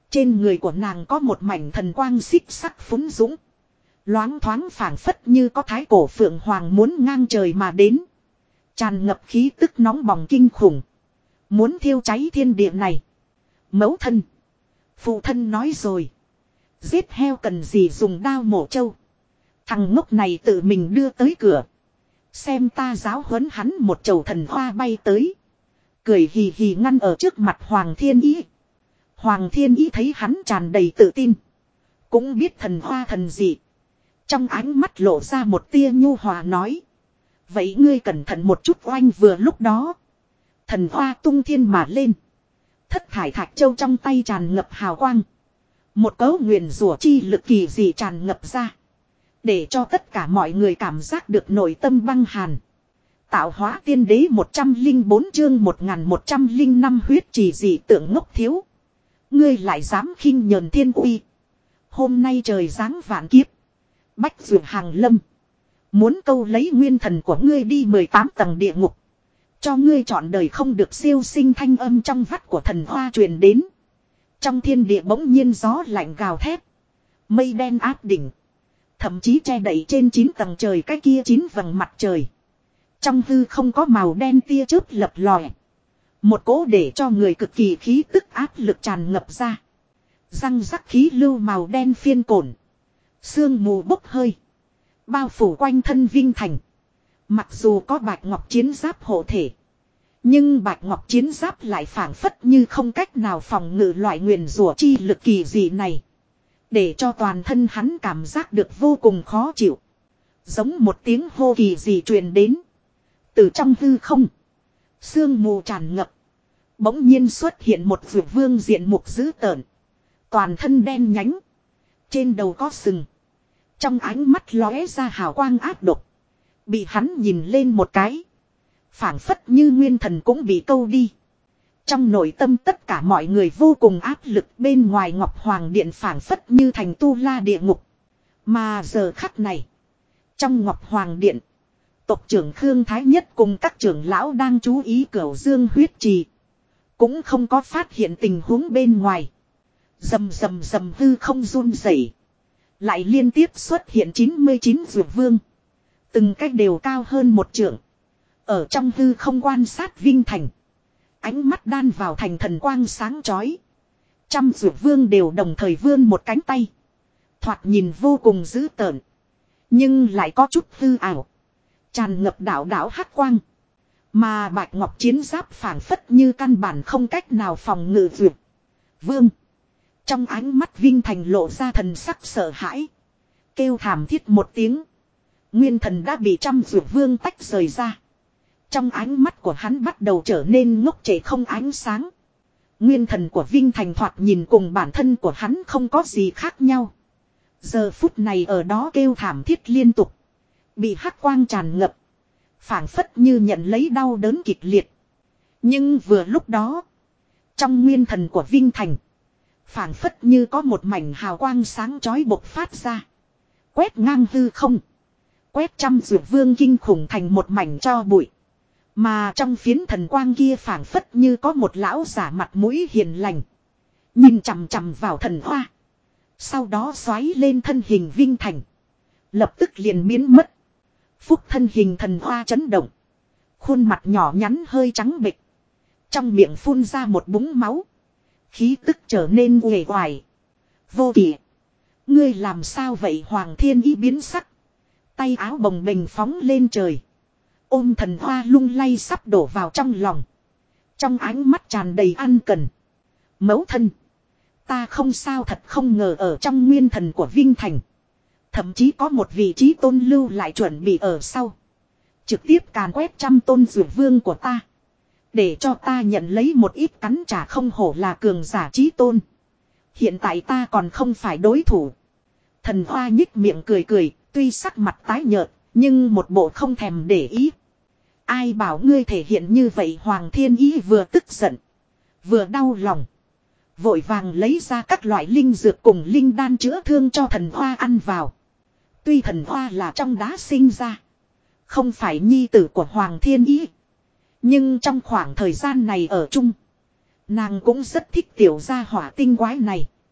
Trên người của nàng có một mảnh thần quang xích sắc phúng dũng. Loáng thoáng phảng phất như có thái cổ phượng hoàng muốn ngang trời mà đến. Tràn ngập khí tức nóng bỏng kinh khủng. Muốn thiêu cháy thiên địa này. Mẫu thân. Phụ thân nói rồi. Giết heo cần gì dùng đao mổ trâu. Thằng ngốc này tự mình đưa tới cửa. Xem ta giáo huấn hắn một chầu thần hoa bay tới. Cười hì hì ngăn ở trước mặt Hoàng Thiên Ý. Hoàng Thiên Ý thấy hắn tràn đầy tự tin. Cũng biết thần hoa thần gì. Trong ánh mắt lộ ra một tia nhu hòa nói. Vậy ngươi cẩn thận một chút oanh vừa lúc đó. Thần hoa tung thiên mà lên. Thất thải thạch châu trong tay tràn ngập hào quang. Một cấu nguyền rủa chi lực kỳ dị tràn ngập ra. Để cho tất cả mọi người cảm giác được nội tâm băng hàn. Tạo hóa tiên đế 104 chương 1105 huyết chỉ dị tượng ngốc thiếu. Ngươi lại dám khinh nhờn thiên uy. Hôm nay trời giáng vạn kiếp. Bách dược hàng lâm. Muốn câu lấy nguyên thần của ngươi đi 18 tầng địa ngục. Cho ngươi chọn đời không được siêu sinh thanh âm trong vắt của thần hoa truyền đến. Trong thiên địa bỗng nhiên gió lạnh gào thét. Mây đen áp đỉnh. Thậm chí che đậy trên 9 tầng trời cái kia 9 vầng mặt trời. Trong hư không có màu đen tia chớp lập lòe. Một cỗ để cho người cực kỳ khí tức áp lực tràn ngập ra. Răng rắc khí lưu màu đen phiên cổn. Sương mù bốc hơi. Bao phủ quanh thân Vinh Thành. Mặc dù có bạch ngọc chiến giáp hộ thể. Nhưng bạch ngọc chiến giáp lại phảng phất như không cách nào phòng ngự loại nguyền rủa chi lực kỳ dị này. Để cho toàn thân hắn cảm giác được vô cùng khó chịu. Giống một tiếng hô kỳ dị truyền đến. Từ trong hư không. Sương mù tràn ngập. Bỗng nhiên xuất hiện một vượt vương diện mục dữ tợn. Toàn thân đen nhánh. Trên đầu có sừng. Trong ánh mắt lóe ra hào quang ác độc. Bị hắn nhìn lên một cái. Phảng phất như nguyên thần cũng bị câu đi. Trong nội tâm tất cả mọi người vô cùng áp lực, bên ngoài Ngọc Hoàng Điện phảng phất như thành tu la địa ngục. Mà giờ khắc này. Trong Ngọc Hoàng Điện. Tộc trưởng Khương Thái Nhất cùng các trưởng lão đang chú ý Cửu Dương huyết trì. Cũng không có phát hiện tình huống bên ngoài. Rầm rầm rầm hư không run rẩy. Lại liên tiếp xuất hiện 99 dược vương. Từng cách đều cao hơn một trượng. Ở trong hư không quan sát Vinh Thành. Ánh mắt đan vào thành thần quang sáng chói. Trăm dược vương đều đồng thời vươn một cánh tay. Thoạt nhìn vô cùng dữ tợn. Nhưng lại có chút hư ảo. Tràn ngập đạo đạo hắc quang. Mà bạch ngọc chiến giáp phảng phất như căn bản không cách nào phòng ngự dược vương. Trong ánh mắt Vinh Thành lộ ra thần sắc sợ hãi. Kêu thảm thiết một tiếng. Nguyên thần đã bị trăm dược vương tách rời ra. Trong ánh mắt của hắn bắt đầu trở nên ngốc trệ không ánh sáng. Nguyên thần của Vinh Thành thoạt nhìn cùng bản thân của hắn không có gì khác nhau. Giờ phút này ở đó kêu thảm thiết liên tục. Bị hắc quang tràn ngập. Phảng phất như nhận lấy đau đớn kịch liệt. Nhưng vừa lúc đó. Trong nguyên thần của Vinh Thành. Phảng phất như có một mảnh hào quang sáng chói bộc phát ra. Quét ngang hư không. Quét trăm dược vương kinh khủng thành một mảnh cho bụi. Mà trong phiến thần quang kia phảng phất như có một lão giả mặt mũi hiền lành. Nhìn chằm chằm vào thần hoa. Sau đó xoáy lên thân hình Vinh Thành. Lập tức liền biến mất. Phúc thân hình thần hoa chấn động. Khuôn mặt nhỏ nhắn hơi trắng bệch. Trong miệng phun ra một búng máu. Khí tức trở nên uể oải. Vô kỷ. Ngươi làm sao vậy Hoàng Thiên Ý biến sắc. Tay áo bồng bềnh phóng lên trời. Ôm thần hoa lung lay sắp đổ vào trong lòng. Trong ánh mắt tràn đầy ăn cần. Mẫu thân. Ta không sao thật không ngờ ở trong nguyên thần của Vinh Thành. Thậm chí có một vị trí tôn lưu lại chuẩn bị ở sau. Trực tiếp càn quét trăm tôn dược vương của ta. Để cho ta nhận lấy một ít cắn trả không hổ là cường giả trí tôn. Hiện tại ta còn không phải đối thủ. Thần hoa nhích miệng cười cười, tuy sắc mặt tái nhợt, nhưng một bộ không thèm để ý. Ai bảo ngươi thể hiện như vậy Hoàng Thiên Ý vừa tức giận, vừa đau lòng. Vội vàng lấy ra các loại linh dược cùng linh đan chữa thương cho thần hoa ăn vào. Tuy thần hoa là trong đá sinh ra, không phải nhi tử của Hoàng Thiên Ý. Nhưng trong khoảng thời gian này ở chung, nàng cũng rất thích tiểu gia hỏa tinh quái này.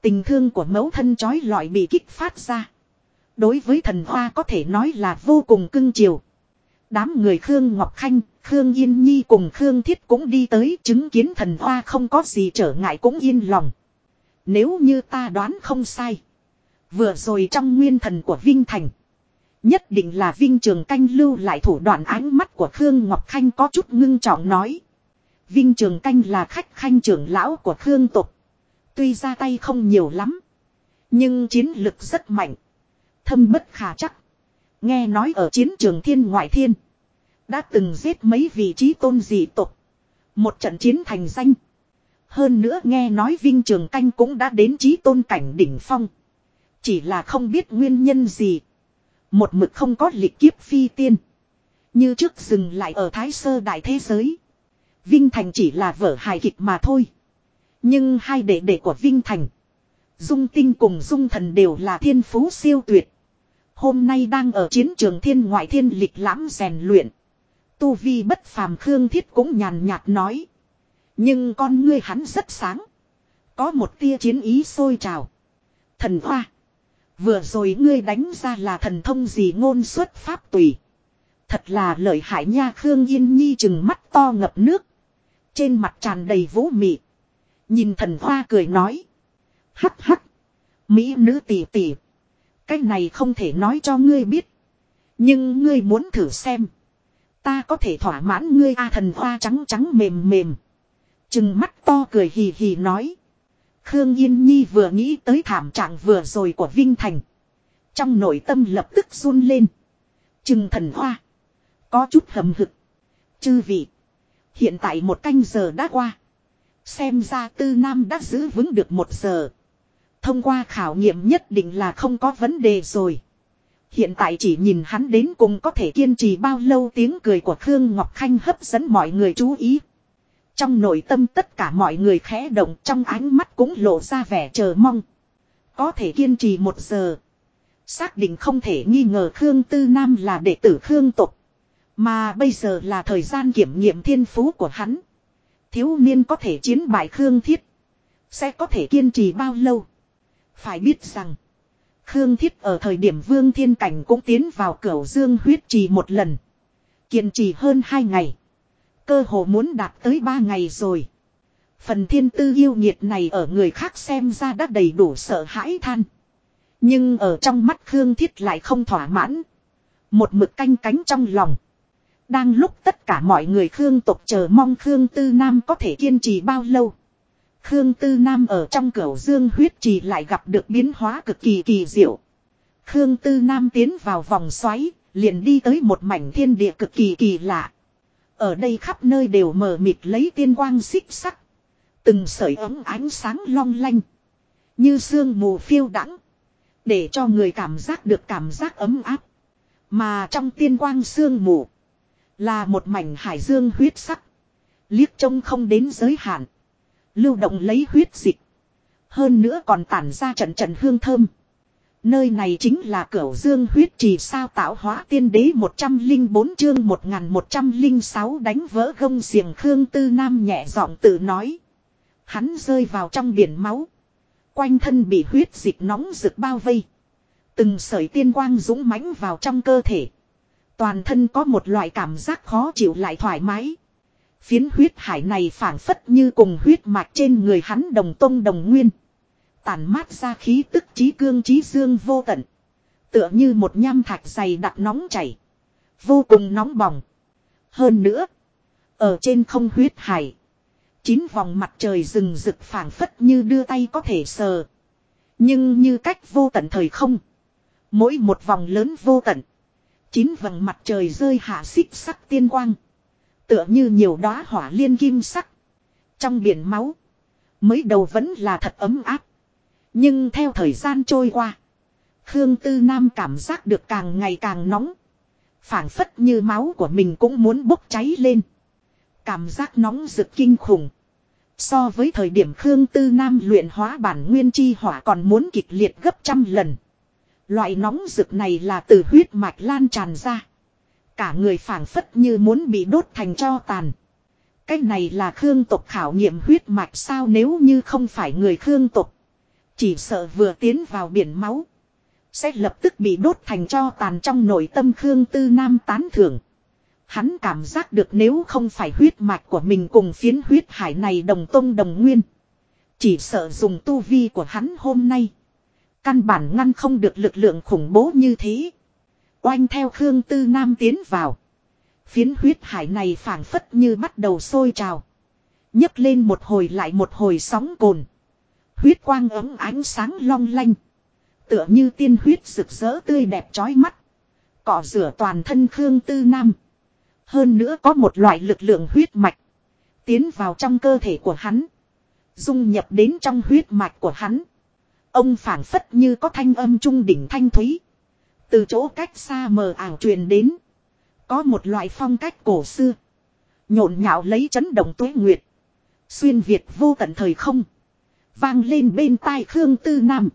Tình thương của mẫu thân chói lọi bị kích phát ra. Đối với Thần Hoa có thể nói là vô cùng cưng chiều. Đám người Khương Ngọc Khanh, Khương Yên Nhi cùng Khương Thiết cũng đi tới chứng kiến Thần Hoa không có gì trở ngại cũng yên lòng. Nếu như ta đoán không sai. Vừa rồi trong nguyên thần của Vinh Thành. Nhất định là Vinh Trường Canh lưu lại thủ đoạn. Ánh mắt của Khương Ngọc Khanh có chút ngưng trọng nói. Vinh Trường Canh là khách khanh trưởng lão của Khương tộc. Tuy ra tay không nhiều lắm. Nhưng chiến lực rất mạnh. Thâm bất khả chắc. Nghe nói ở chiến trường thiên ngoại thiên. Đã từng giết mấy vị trí tôn dị tộc. Một trận chiến thành danh. Hơn nữa nghe nói Vinh Trường Canh cũng đã đến trí tôn cảnh đỉnh phong. Chỉ là không biết nguyên nhân gì. Một mực không có lịch kiếp phi tiên. Như trước dừng lại ở Thái Sơ đại thế giới. Vinh Thành chỉ là vở hài kịch mà thôi. Nhưng hai đệ đệ của Vinh Thành. Dung Tinh cùng Dung Thần đều là thiên phú siêu tuyệt. Hôm nay đang ở chiến trường thiên ngoại thiên lịch lãm rèn luyện. Tu vi bất phàm Khương Thiết cũng nhàn nhạt nói. Nhưng con ngươi hắn rất sáng. Có một tia chiến ý sôi trào. Thần Hoa. Vừa rồi ngươi đánh ra là thần thông gì ngôn xuất pháp tùy. Thật là lợi hại nha. Khương Yên Nhi chừng mắt to ngập nước. Trên mặt tràn đầy vũ mị. Nhìn Thần Hoa cười nói. Hắc hắc. Mỹ nữ tỷ tỷ. Cái này không thể nói cho ngươi biết. Nhưng ngươi muốn thử xem. Ta có thể thỏa mãn ngươi a. Thần Hoa trắng trắng mềm mềm. Chừng mắt to cười hì hì nói. Khương Yên Nhi vừa nghĩ tới thảm trạng vừa rồi của Vinh Thành. Trong nội tâm lập tức run lên. Chừng Thần Hoa. Có chút hầm hực. Chư vị. Hiện tại 1 canh giờ đã qua. Xem ra Tư Nam đã giữ vững được 1 giờ. Thông qua khảo nghiệm nhất định là không có vấn đề rồi. Hiện tại chỉ nhìn hắn đến cùng có thể kiên trì bao lâu. Tiếng cười của Khương Ngọc Khanh hấp dẫn mọi người chú ý. Trong nội tâm tất cả mọi người khẽ động, trong ánh mắt cũng lộ ra vẻ chờ mong. Có thể kiên trì 1 giờ. Xác định không thể nghi ngờ Khương Tư Nam là đệ tử Khương tộc. Mà bây giờ là thời gian kiểm nghiệm thiên phú của hắn. Thiếu niên có thể chiến bại Khương Thiết. Sẽ có thể kiên trì bao lâu? Phải biết rằng. Khương Thiết ở thời điểm Vương Thiên Cảnh cũng tiến vào Cửu Dương huyết trì 1 lần. Kiên trì hơn 2 ngày. Cơ hồ muốn đạt tới 3 ngày rồi. Phần thiên tư yêu nghiệt này ở người khác xem ra đã đầy đủ sợ hãi than. Nhưng ở trong mắt Khương Thiết lại không thỏa mãn. Một mực canh cánh trong lòng. Đang lúc tất cả mọi người Khương tộc chờ mong Khương Tư Nam có thể kiên trì bao lâu. Khương Tư Nam ở trong Cửu Dương huyết trì lại gặp được biến hóa cực kỳ kỳ diệu. Khương Tư Nam tiến vào vòng xoáy, liền đi tới một mảnh thiên địa cực kỳ kỳ lạ. Ở đây khắp nơi đều mờ mịt lấy tiên quang xích sắc. Từng sợi ấm ánh sáng long lanh. Như sương mù phiêu đãng. Để cho người cảm giác được cảm giác ấm áp. Mà trong tiên quang sương mù. Là một mảnh hải dương huyết sắc. Liếc trông không đến giới hạn. Lưu động lấy huyết dịch. Hơn nữa còn tản ra trận trận hương thơm. Nơi này chính là Cửu Dương huyết trì sao tạo hóa tiên đế 104 chương 1106 đánh vỡ gông xiềng. Khương Tư Nam nhẹ giọng tự nói. Hắn rơi vào trong biển máu. Quanh thân bị huyết dịch nóng rực bao vây. Từng sợi tiên quang dũng mãnh vào trong cơ thể. Toàn thân có một loại cảm giác khó chịu lại thoải mái. Phiến huyết hải này phảng phất như cùng huyết mạch trên người hắn đồng tông đồng nguyên. Tản mát ra khí tức chí cương chí dương vô tận. Tựa như một nham thạch dày đặc nóng chảy. Vô cùng nóng bỏng. Hơn nữa. Ở trên không huyết hải. 9 vòng mặt trời rừng rực phảng phất như đưa tay có thể sờ. Nhưng như cách vô tận thời không. Mỗi một vòng lớn vô tận. 9 vầng mặt trời rơi hạ xích sắc tiên quang. Tựa như nhiều đóa hỏa liên kim sắc. Trong biển máu. Mới đầu vẫn là thật ấm áp. Nhưng theo thời gian trôi qua. Khương Tư Nam cảm giác được càng ngày càng nóng. Phảng phất như máu của mình cũng muốn bốc cháy lên. Cảm giác nóng rực kinh khủng. So với thời điểm Khương Tư Nam luyện hóa bản nguyên chi hỏa còn muốn kịch liệt gấp 100 lần. Loại nóng rực này là từ huyết mạch lan tràn ra. Cả người phảng phất như muốn bị đốt thành tro tàn. Cái này là Khương tộc khảo nghiệm huyết mạch sao? Nếu như không phải người Khương tộc, Chỉ sợ vừa tiến vào biển máu. Sẽ lập tức bị đốt thành tro tàn trong nội tâm Khương Tư Nam tán thưởng. Hắn cảm giác được nếu không phải huyết mạch của mình cùng phiến huyết hải này đồng tông đồng nguyên. Chỉ sợ dùng tu vi của hắn hôm nay. Căn bản ngăn không được lực lượng khủng bố như thế. Oanh theo Khương Tư Nam tiến vào. Phiến huyết hải này phảng phất như bắt đầu sôi trào. Nhấc lên một hồi lại một hồi sóng cồn. Huyết quang ấm ánh sáng long lanh. Tựa như tiên huyết rực rỡ tươi đẹp chói mắt. Cọ rửa toàn thân Khương Tư Nam. Hơn nữa có một loại lực lượng huyết mạch. Tiến vào trong cơ thể của hắn. Dung nhập đến trong huyết mạch của hắn. Ông phảng phất như có thanh âm trung đỉnh thanh thúy. Từ chỗ cách xa mờ ảo truyền đến. Có một loại phong cách cổ xưa. Nhộn nhạo lấy chấn động tuế nguyệt. Xuyên Việt vô tận thời không. Vang lên bên tai Khương Tư Nam.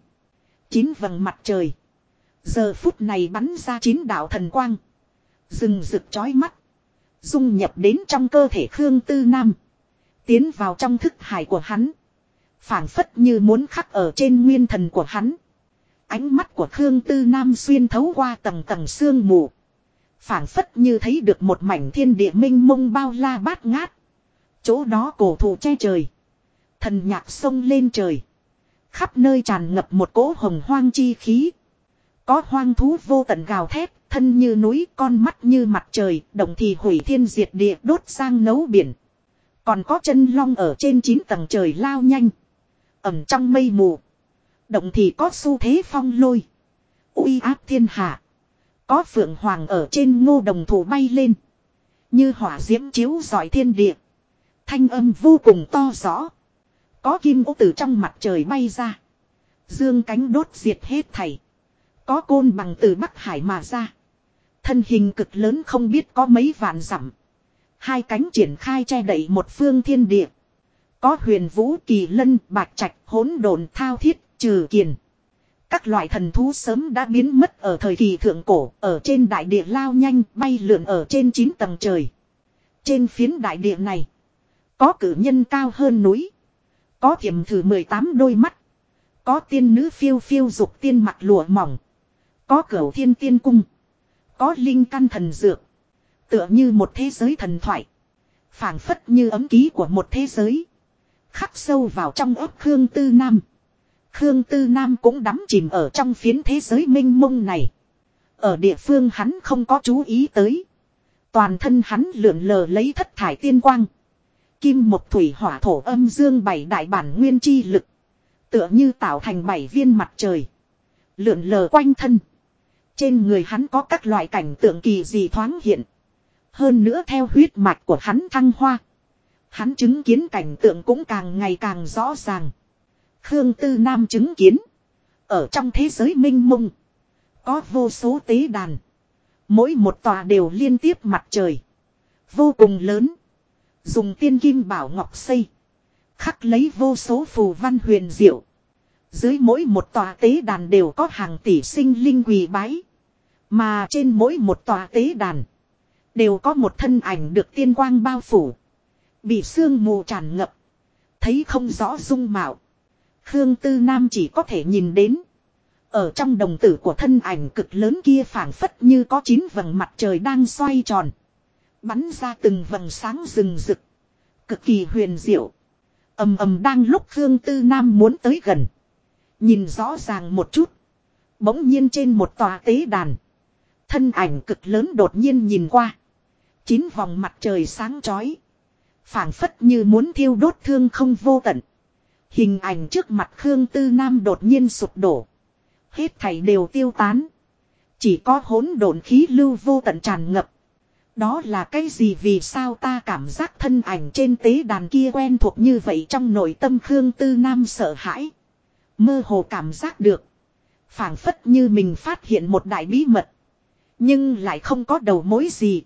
9 vầng mặt trời. Giờ phút này bắn ra 9 đạo thần quang. Rừng rực chói mắt. Dung nhập đến trong cơ thể Khương Tư Nam. Tiến vào trong thức hải của hắn. Phảng phất như muốn khắc ở trên nguyên thần của hắn. Ánh mắt của Khương Tư Nam xuyên thấu qua tầng tầng sương mù. Phảng phất như thấy được một mảnh thiên địa minh mông bao la bát ngát. Chỗ đó cổ thụ che trời. Thần nhạc sông lên trời. Khắp nơi tràn ngập một cỗ hồng hoang chi khí. Có hoang thú vô tận gào thét, thân như núi, con mắt như mặt trời, động thì hủy thiên diệt địa, đốt sang nấu biển. Còn có chân long ở trên 9 tầng trời lao nhanh. Ẩn trong mây mù. Động thì có xu thế phong lôi. Uy áp thiên hạ. Có phượng hoàng ở trên ngô đồng thụ bay lên. Như hỏa diễm chiếu rọi thiên địa. Thanh âm vô cùng to rõ. Có kim ô từ trong mặt trời bay ra. Dương cánh đốt diệt hết thảy. Có côn bằng từ Bắc Hải mà ra. Thân hình cực lớn không biết có mấy vạn dặm. Hai cánh triển khai che đậy một phương thiên địa. Có huyền vũ kỳ lân, bạch trạch, hỗn độn, thao thiết, trừ kiền. Các loại thần thú sớm đã biến mất ở thời kỳ thượng cổ, ở trên đại địa lao nhanh, bay lượn ở trên 9 tầng trời. Trên phiến đại địa này, có cử nhân cao hơn núi. Có thiểm thử 18 đôi mắt. Có tiên nữ phiêu phiêu dục tiên mặc lụa mỏng. Có cửu thiên tiên cung. Có linh căn thần dược. Tựa như một thế giới thần thoại. Phảng phất như ấm ký của một thế giới. Khắc sâu vào trong óc Khương Tư Nam. Khương Tư Nam cũng đắm chìm ở trong phiến thế giới mênh mông này. Ở địa phương hắn không có chú ý tới. Toàn thân hắn lượn lờ lấy thất thải tiên quang. Kim mộc thủy hỏa thổ âm dương 7 đại bản nguyên chi lực. Tựa như tạo thành 7 viên mặt trời. Lượn lờ quanh thân. Trên người hắn có các loại cảnh tượng kỳ dị thoáng hiện. Hơn nữa theo huyết mạch của hắn thăng hoa. Hắn chứng kiến cảnh tượng cũng càng ngày càng rõ ràng. Khương Tư Nam chứng kiến. Ở trong thế giới minh mông. Có vô số tế đàn. Mỗi một tòa đều liên tiếp mặt trời. Vô cùng lớn. Dùng tiên kim bảo ngọc xây. Khắc lấy vô số phù văn huyền diệu. Dưới mỗi một tòa tế đàn đều có hàng tỷ sinh linh quỳ bái. Mà trên mỗi một tòa tế đàn. Đều có một thân ảnh được tiên quang bao phủ. Bị sương mù tràn ngập. Thấy không rõ dung mạo. Khương Tư Nam chỉ có thể nhìn đến. Ở trong đồng tử của thân ảnh cực lớn kia phảng phất như có 9 vầng mặt trời đang xoay tròn. Bắn ra từng vầng sáng rừng rực. Cực kỳ huyền diệu. Ầm ầm đang lúc Khương Tư Nam muốn tới gần. Nhìn rõ ràng một chút. Bỗng nhiên trên một tòa tế đàn. Thân ảnh cực lớn đột nhiên nhìn qua. 9 vòng mặt trời sáng chói. Phảng phất như muốn thiêu đốt thương không vô tận. Hình ảnh trước mặt Khương Tư Nam đột nhiên sụp đổ. Hết thảy đều tiêu tán. Chỉ có hỗn độn khí lưu vô tận tràn ngập. Đó là cái gì vì sao ta cảm giác thân ảnh trên tế đàn kia quen thuộc như vậy trong nội tâm Khương Tư Nam sợ hãi. Mơ hồ cảm giác được. Phảng phất như mình phát hiện một đại bí mật. Nhưng lại không có đầu mối gì.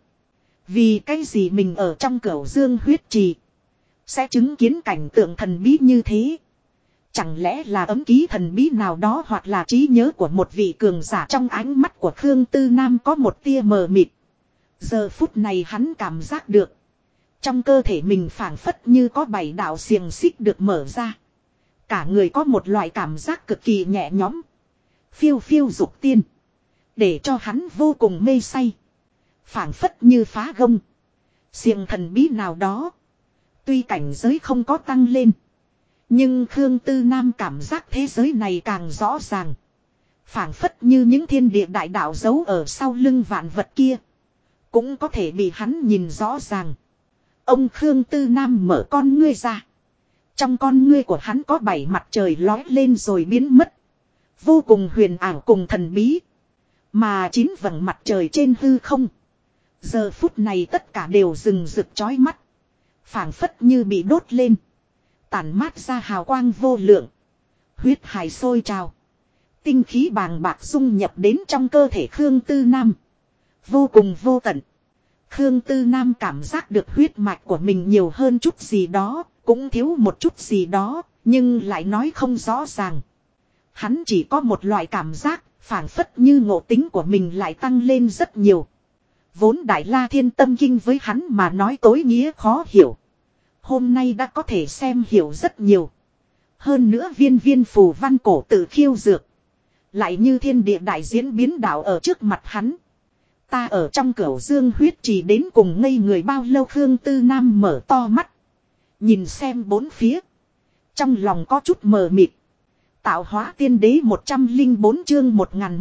Vì cái gì mình ở trong Cửu Dương huyết trì. Sẽ chứng kiến cảnh tượng thần bí như thế. Chẳng lẽ là ấm ký thần bí nào đó hoặc là trí nhớ của một vị cường giả trong ánh mắt của Khương Tư Nam có một tia mờ mịt. Giờ phút này hắn cảm giác được. Trong cơ thể mình phảng phất như có 7 đạo xiềng xích được mở ra. Cả người có một loại cảm giác cực kỳ nhẹ nhõm. Phiêu phiêu dục tiên. Để cho hắn vô cùng mê say. Phảng phất như phá gông. Xiềng thần bí nào đó. Tuy cảnh giới không có tăng lên. Nhưng Khương Tư Nam cảm giác thế giới này càng rõ ràng. Phảng phất như những thiên địa đại đạo giấu ở sau lưng vạn vật kia. Cũng có thể bị hắn nhìn rõ ràng. Ông Khương Tư Nam mở con ngươi ra. Trong con ngươi của hắn có 7 mặt trời lói lên rồi biến mất. Vô cùng huyền ảo cùng thần bí. Mà 9 vầng mặt trời trên hư không. Giờ phút này tất cả đều rừng rực chói mắt. Phảng phất như bị đốt lên. Tản mát ra hào quang vô lượng. Huyết hải sôi trào. Tinh khí bàng bạc dung nhập đến trong cơ thể Khương Tư Nam. Vô cùng vô tận. Khương Tư Nam cảm giác được huyết mạch của mình nhiều hơn chút gì đó. Cũng thiếu một chút gì đó. Nhưng lại nói không rõ ràng. Hắn chỉ có một loại cảm giác. Phảng phất như ngộ tính của mình lại tăng lên rất nhiều. Vốn Đại La Thiên Tâm Kinh với hắn mà nói tối nghĩa khó hiểu. Hôm nay đã có thể xem hiểu rất nhiều. Hơn nữa viên viên phù văn cổ tự khiêu dược. Lại như thiên địa đại diễn biến đạo ở trước mặt hắn. Ta ở trong Cửu Dương huyết trì đến cùng ngây người bao lâu. Khương Tư Nam mở to mắt. Nhìn xem bốn phía. Trong lòng có chút mờ mịt. Tạo hóa tiên đế 104 chương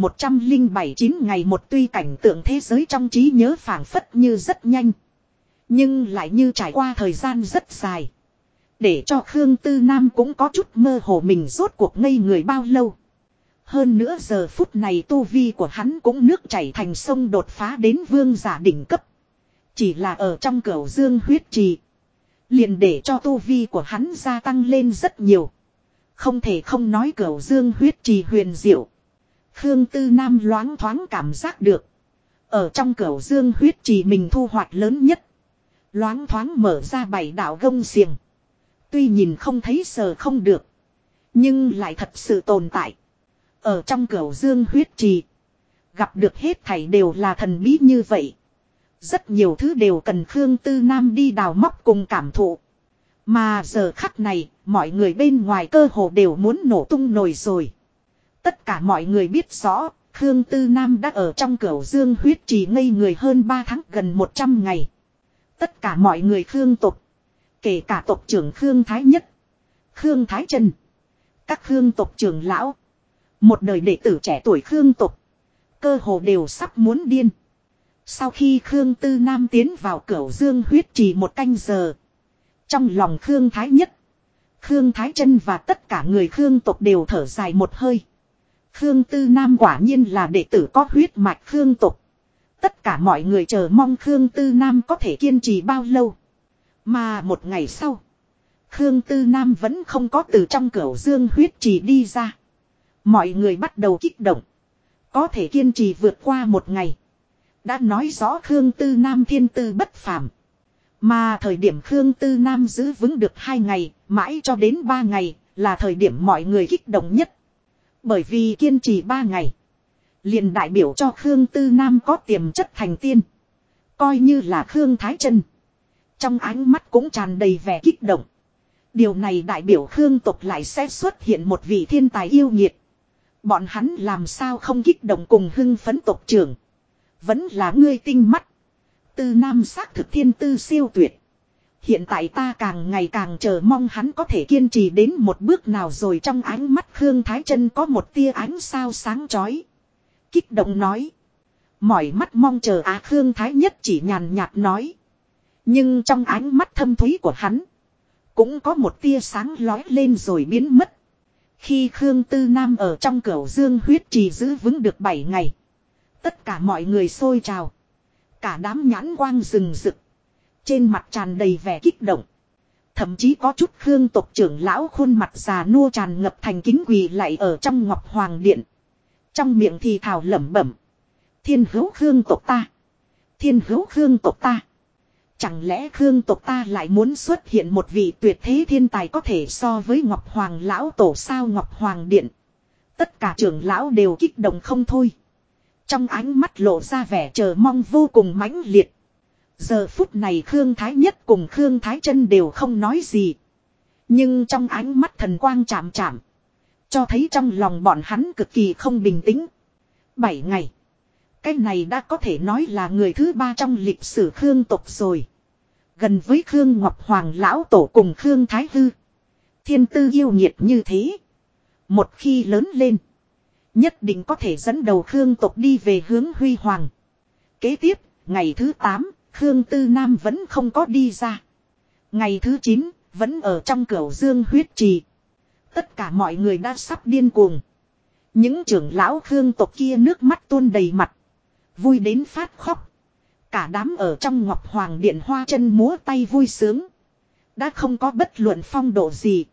1107 9 ngày một tuy cảnh tượng thế giới trong trí nhớ phảng phất như rất nhanh. Nhưng lại như trải qua thời gian rất dài. Để cho Khương Tư Nam cũng có chút mơ hồ mình rốt cuộc ngây người bao lâu. Hơn nữa giờ phút này tu vi của hắn cũng nước chảy thành sông đột phá đến vương giả đỉnh cấp. Chỉ là ở trong Cửu Dương huyết trì. Liền để cho tu vi của hắn gia tăng lên rất nhiều. Không thể không nói Cửu Dương huyết trì huyền diệu. Khương Tư Nam loáng thoáng cảm giác được. Ở trong Cửu Dương huyết trì mình thu hoạch lớn nhất. Loáng thoáng mở ra 7 đạo gông xiềng. Tuy nhìn không thấy sờ không được. Nhưng lại thật sự tồn tại. Ở trong Cửu Dương huyết trì. Gặp được hết thảy đều là thần bí như vậy. Rất nhiều thứ đều cần Khương Tư Nam đi đào móc cùng cảm thụ. Mà giờ khắc này, mọi người bên ngoài cơ hồ đều muốn nổ tung nổi rồi. Tất cả mọi người biết rõ, Khương Tư Nam đã ở trong Cửu Dương huyết trì ngây người hơn 3 tháng gần 100 ngày. Tất cả mọi người Khương tộc, kể cả tộc trưởng Khương Thái Nhất, Khương Thái Trân, các Khương tộc trưởng lão, một đời đệ tử trẻ tuổi Khương tộc, cơ hồ đều sắp muốn điên. Sau khi Khương Tư Nam tiến vào Cửu Dương huyết trì 1 canh giờ, trong lòng Khương Thái Nhất, Khương Thái Trân và tất cả người Khương tộc đều thở dài một hơi. Khương Tư Nam quả nhiên là đệ tử có huyết mạch Khương tộc. Tất cả mọi người chờ mong Khương Tư Nam có thể kiên trì bao lâu. Mà một ngày sau, Khương Tư Nam vẫn không có từ trong Cửu Dương huyết trì đi ra. Mọi người bắt đầu kích động. Có thể kiên trì vượt qua 1 ngày. Đã nói rõ Khương Tư Nam thiên tư bất phàm. Mà thời điểm Khương Tư Nam giữ vững được 2 ngày, mãi cho đến 3 ngày, là thời điểm mọi người kích động nhất. Bởi vì kiên trì 3 ngày, liền đại biểu cho Khương Tư Nam có tiềm chất thành tiên. Coi như là Khương Thái Trân, trong ánh mắt cũng tràn đầy vẻ kích động. Điều này đại biểu Khương tộc lại sẽ xuất hiện một vị thiên tài yêu nghiệt. Bọn hắn làm sao không kích động cùng hưng phấn tộc trưởng. Vẫn là ngươi tinh mắt. Tư Nam xác thực thiên tư siêu tuyệt. Hiện tại ta càng ngày càng chờ mong hắn có thể kiên trì đến một bước nào rồi. Trong ánh mắt Khương Thái Trân có một tia ánh sao sáng chói. Kích động nói. Mỏi mắt mong chờ Khương Thái Nhất chỉ nhàn nhạt nói. Nhưng trong ánh mắt thâm thúy của hắn, cũng có một tia sáng lói lên rồi biến mất. Khi Khương Tư Nam ở trong Cửu Dương huyết trì giữ vững được 7 ngày. Tất cả mọi người sôi trào. Cả đám nhãn quang rừng rực. Trên mặt tràn đầy vẻ kích động. Thậm chí có chút Khương tộc trưởng lão khuôn mặt già nua tràn ngập thành kính quỳ lạy ở trong Ngọc Hoàng Điện. Trong miệng thì thào lẩm bẩm. Thiên hữu Khương tộc ta. Thiên hữu Khương tộc ta. Chẳng lẽ Khương tộc ta lại muốn xuất hiện một vị tuyệt thế thiên tài có thể so với Ngọc Hoàng lão tổ sao? Ngọc Hoàng Điện. Tất cả trưởng lão đều kích động không thôi. Trong ánh mắt lộ ra vẻ chờ mong vô cùng mãnh liệt. Giờ phút này Khương Thái Nhất cùng Khương Thái Trân đều không nói gì. Nhưng trong ánh mắt thần quang chạm chạm. Cho thấy trong lòng bọn hắn cực kỳ không bình tĩnh. 7 ngày. Cái này đã có thể nói là người thứ 3 trong lịch sử Khương tộc rồi. Gần với Khương Ngọc Hoàng lão tổ cùng Khương Thái Hư. Thiên tư yêu nghiệt như thế. Một khi lớn lên. Nhất định có thể dẫn đầu Khương tộc đi về hướng huy hoàng. Kế tiếp, ngày thứ 8, Khương Tư Nam vẫn không có đi ra. Ngày thứ 9, vẫn ở trong Cửu Dương huyết trì. Tất cả mọi người đã sắp điên cuồng. Những trưởng lão Khương tộc kia nước mắt tuôn đầy mặt. Vui đến phát khóc. Cả đám ở trong Ngọc Hoàng Điện hoa chân múa tay vui sướng. Đã không có bất luận phong độ gì.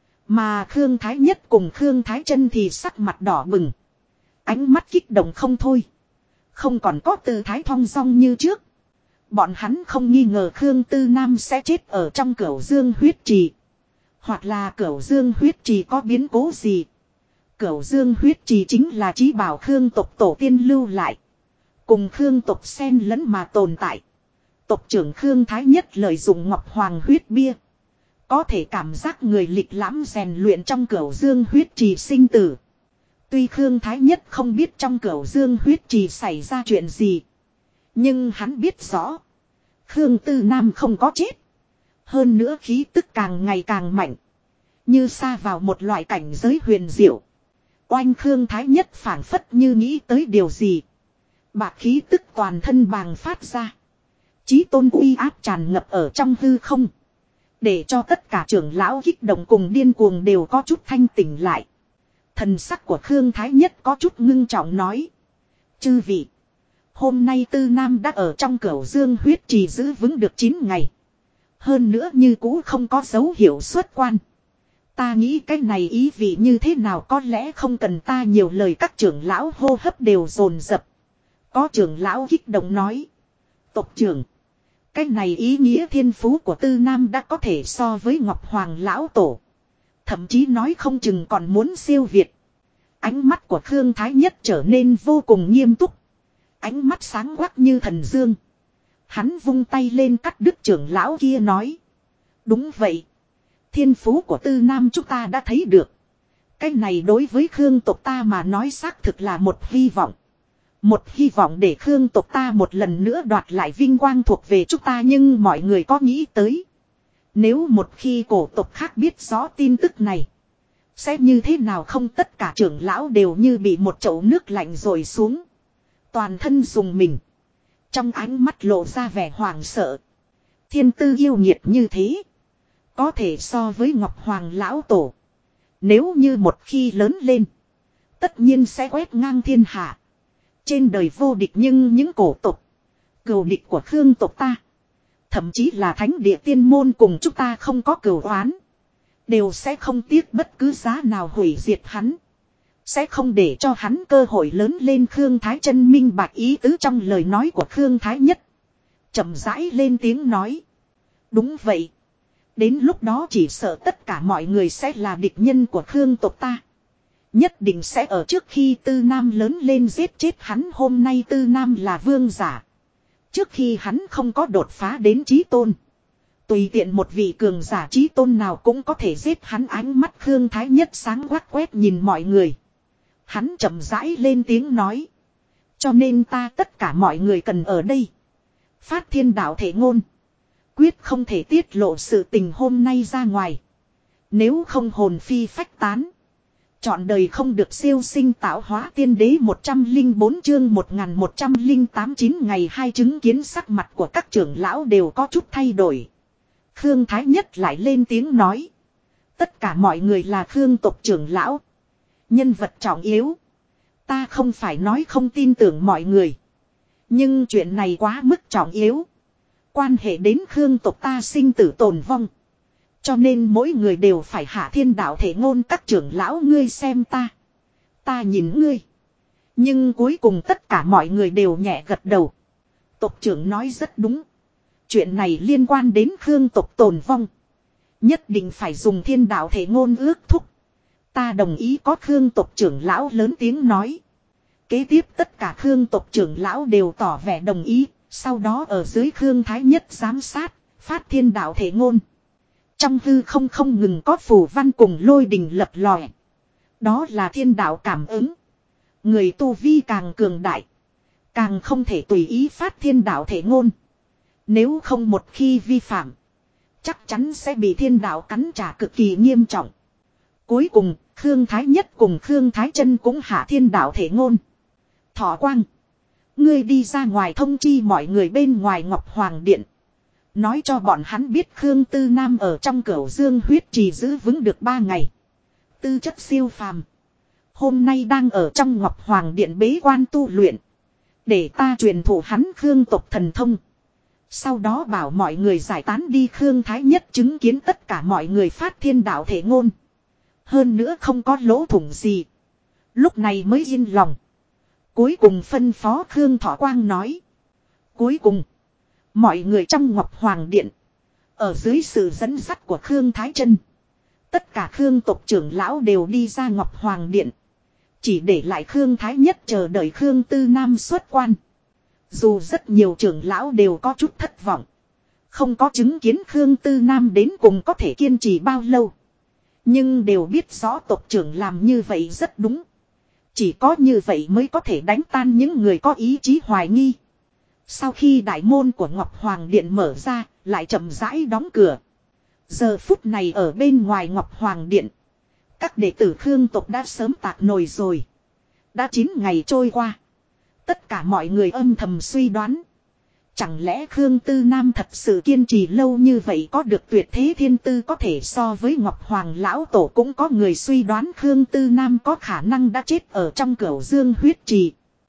Mà Khương Thái Nhất cùng Khương Thái Chân thì sắc mặt đỏ bừng. Ánh mắt kích động không thôi. Không còn có tư thái thong dong như trước. Bọn hắn không nghi ngờ Khương Tư Nam sẽ chết ở trong Cửu Dương huyết trì. Hoặc là Cửu Dương huyết trì có biến cố gì. Cửu Dương huyết trì chính là chí bảo Khương tộc tổ tiên lưu lại. Cùng Khương tộc xen lẫn mà tồn tại. Tộc trưởng Khương Thái Nhất lợi dụng Ngọc Hoàng huyết bia. Có thể cảm giác người lịch lãm rèn luyện trong Cửu Dương huyết trì sinh tử. Tuy Khương Thái Nhất không biết trong Cửu Dương huyết trì xảy ra chuyện gì. Nhưng hắn biết rõ. Khương Tư Nam không có chết. Hơn nữa khí tức càng ngày càng mạnh. Như xa vào một loại cảnh giới huyền diệu. Oanh Khương Thái Nhất phảng phất như nghĩ tới điều gì. Bạc khí tức toàn thân bàng phát ra. Chí tôn uy áp tràn ngập ở trong hư không. Để cho tất cả trưởng lão kích động cùng điên cuồng đều có chút thanh tỉnh lại. Thần sắc của Khương Thái Nhất có chút ngưng trọng nói. Chư vị. Hôm nay Tư Nam đã ở trong Cửu Dương huyết trì giữ vững được 9 ngày. Hơn nữa như cũ không có dấu hiệu xuất quan. Ta nghĩ cái này ý vị như thế nào có lẽ không cần ta nhiều lời, các trưởng lão hô hấp đều dồn dập. Có trưởng lão kích động nói. Tộc trưởng. Cái này ý nghĩa thiên phú của Tư Nam đã có thể so với Ngọc Hoàng lão tổ. Thậm chí nói không chừng còn muốn siêu việt. Ánh mắt của Khương Thái Nhất trở nên vô cùng nghiêm túc. Ánh mắt sáng quắc như thần dương. Hắn vung tay lên cắt đứt trưởng lão kia nói. Đúng vậy. Thiên phú của Tư Nam chúng ta đã thấy được. Cái này đối với Khương tộc ta mà nói xác thực là một hy vọng. Một hy vọng để Khương tộc ta một lần nữa đoạt lại vinh quang thuộc về chúng ta, nhưng mọi người có nghĩ tới. Nếu một khi cổ tộc khác biết rõ tin tức này. Sẽ như thế nào không, tất cả trưởng lão đều như bị một chậu nước lạnh rồi xuống. Toàn thân dùng mình. Trong ánh mắt lộ ra vẻ hoảng sợ. Thiên tư yêu nghiệt như thế. Có thể so với Ngọc Hoàng lão tổ. Nếu như một khi lớn lên. Tất nhiên sẽ quét ngang thiên hạ. Trên đời vô địch, nhưng những cổ tộc. Cừu địch của Khương tộc ta. Thậm chí là thánh địa tiên môn cùng chúng ta không có cừu oán. Đều sẽ không tiếc bất cứ giá nào hủy diệt hắn. Sẽ không để cho hắn cơ hội lớn lên. Khương Thái Chân minh bạch ý tứ trong lời nói của Khương Thái Nhất. Chậm rãi lên tiếng nói. Đúng vậy. Đến lúc đó chỉ sợ tất cả mọi người sẽ là địch nhân của Khương tộc ta. Nhất định sẽ ở trước khi Tư Nam lớn lên giết chết hắn. Hôm nay Tư Nam là vương giả. Trước khi hắn không có đột phá đến chí tôn. Tùy tiện một vị cường giả chí tôn nào cũng có thể giết hắn. Ánh mắt Khương Thái Nhất sáng quắc quét nhìn mọi người. Hắn chậm rãi lên tiếng nói. Cho nên ta tất cả mọi người cần ở đây. Phát thiên đạo thể ngôn. Quyết không thể tiết lộ sự tình hôm nay ra ngoài. Nếu không hồn phi phách tán. Chọn đời không được siêu sinh tạo hóa. Tiên đế 104 chương 1108 9 ngày 2 chứng kiến sắc mặt của các trưởng lão đều có chút thay đổi. Khương Thái Nhất lại lên tiếng nói. Tất cả mọi người là Khương tộc trưởng lão. Nhân vật trọng yếu. Ta không phải nói không tin tưởng mọi người. Nhưng chuyện này quá mức trọng yếu. Quan hệ đến Khương tộc ta sinh tử tồn vong. Cho nên mỗi người đều phải hạ thiên đạo thể ngôn. Các trưởng lão ngươi xem ta. Ta nhìn ngươi. Nhưng cuối cùng tất cả mọi người đều nhẹ gật đầu. Tộc trưởng nói rất đúng. Chuyện này liên quan đến Khương tộc tồn vong. Nhất định phải dùng thiên đạo thể ngôn ước thúc. Ta đồng ý. Có Khương tộc trưởng lão lớn tiếng nói. Kế tiếp tất cả Khương tộc trưởng lão đều tỏ vẻ đồng ý. Sau đó ở dưới Khương Thái Nhất giám sát. Phát thiên đạo thể ngôn. Trong hư không ngừng có phù văn cùng lôi đình lập lòe. Đó là thiên đạo cảm ứng. Người tu vi càng cường đại, càng không thể tùy ý phát thiên đạo thể ngôn. Nếu không một khi vi phạm, chắc chắn sẽ bị thiên đạo cắn trả cực kỳ nghiêm trọng. Cuối cùng, Khương Thái Nhất cùng Khương Thái Chân cũng hạ thiên đạo thể ngôn. Thỏ Quang, ngươi đi ra ngoài thông chi mọi người bên ngoài Ngọc Hoàng Điện. Nói cho bọn hắn biết Khương Tư Nam ở trong Cửu Dương huyết trì giữ vững được 3 ngày. Tư chất siêu phàm. Hôm nay đang ở trong Ngọc Hoàng Điện bế quan tu luyện. Để ta truyền thụ hắn Khương tộc thần thông. Sau đó bảo mọi người giải tán đi. Khương Thái Nhất chứng kiến tất cả mọi người phát thiên đạo thể ngôn. Hơn nữa không có lỗ thủng gì. Lúc này mới yên lòng. Cuối cùng phân phó Khương Thọ Quang nói. Cuối cùng, mọi người trong Ngọc Hoàng Điện, ở dưới sự dẫn dắt của Khương Thái Chân, tất cả Khương tộc trưởng lão đều đi ra Ngọc Hoàng Điện. Chỉ để lại Khương Thái Nhất chờ đợi Khương Tư Nam xuất quan. Dù rất nhiều trưởng lão đều có chút thất vọng. Không có chứng kiến Khương Tư Nam đến cùng có thể kiên trì bao lâu. Nhưng đều biết rõ tộc trưởng làm như vậy rất đúng. Chỉ có như vậy mới có thể đánh tan những người có ý chí hoài nghi. Sau khi đại môn của Ngọc Hoàng Điện mở ra, lại chậm rãi đóng cửa. Giờ phút này ở bên ngoài Ngọc Hoàng Điện, các đệ tử Khương tộc đã sớm tạc nồi rồi. Đã 9 ngày trôi qua. Tất cả mọi người âm thầm suy đoán. Chẳng lẽ Khương Tư Nam thật sự kiên trì lâu như vậy có được tuyệt thế thiên tư có thể so với Ngọc Hoàng Lão Tổ. Cũng có người suy đoán Khương Tư Nam có khả năng đã chết ở trong Cửu Dương huyết trì.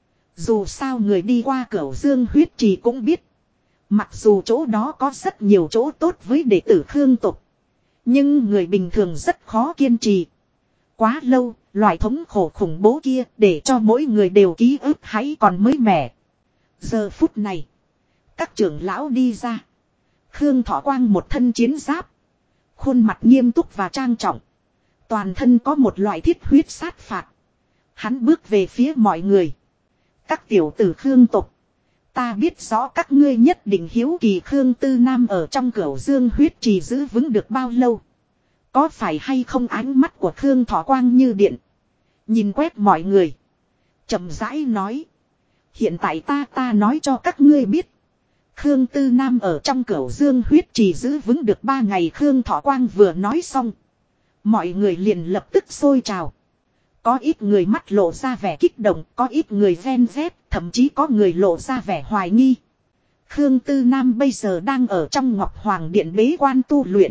Dù sao người đi qua Cửu Dương huyết trì cũng biết. Mặc dù chỗ đó có rất nhiều chỗ tốt với đệ tử Khương tộc, nhưng người bình thường rất khó kiên trì. Quá lâu, loại thống khổ khủng bố kia để cho mỗi người đều ký ức hãy còn mới mẻ. Giờ phút này, các trưởng lão đi ra. Khương Thọ Quang một thân chiến giáp, khuôn mặt nghiêm túc và trang trọng. Toàn thân có một loại thiết huyết sát phạt. Hắn bước về phía mọi người. Các tiểu tử Khương tộc, ta biết rõ các ngươi nhất định hiếu kỳ Khương Tư Nam ở trong Cửu Dương huyết trì giữ vững được bao lâu. Có phải hay không? Ánh mắt của Khương Thọ Quang như điện, nhìn quét mọi người, chậm rãi nói. Hiện tại ta nói cho các ngươi biết. Khương Tư Nam ở trong Cửu Dương huyết trì giữ vững được 3 ngày. Khương Thọ Quang vừa nói xong, mọi người liền lập tức sôi trào. Có ít người mắt lộ ra vẻ kích động, có ít người ven vét, thậm chí có người lộ ra vẻ hoài nghi. Khương Tư Nam bây giờ đang ở trong Ngọc Hoàng Điện bế quan tu luyện.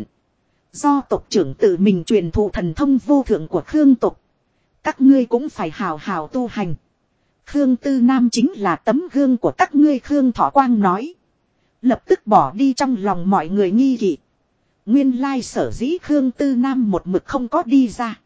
Do tộc trưởng tự mình truyền thụ thần thông vô thượng của Khương tộc. Các ngươi cũng phải hào hào tu hành. Khương Tư Nam chính là tấm gương của các ngươi. Khương Thọ Quang nói. Lập tức bỏ đi trong lòng mọi người nghi kỵ. Nguyên lai sở dĩ Khương Tư Nam một mực không có đi ra,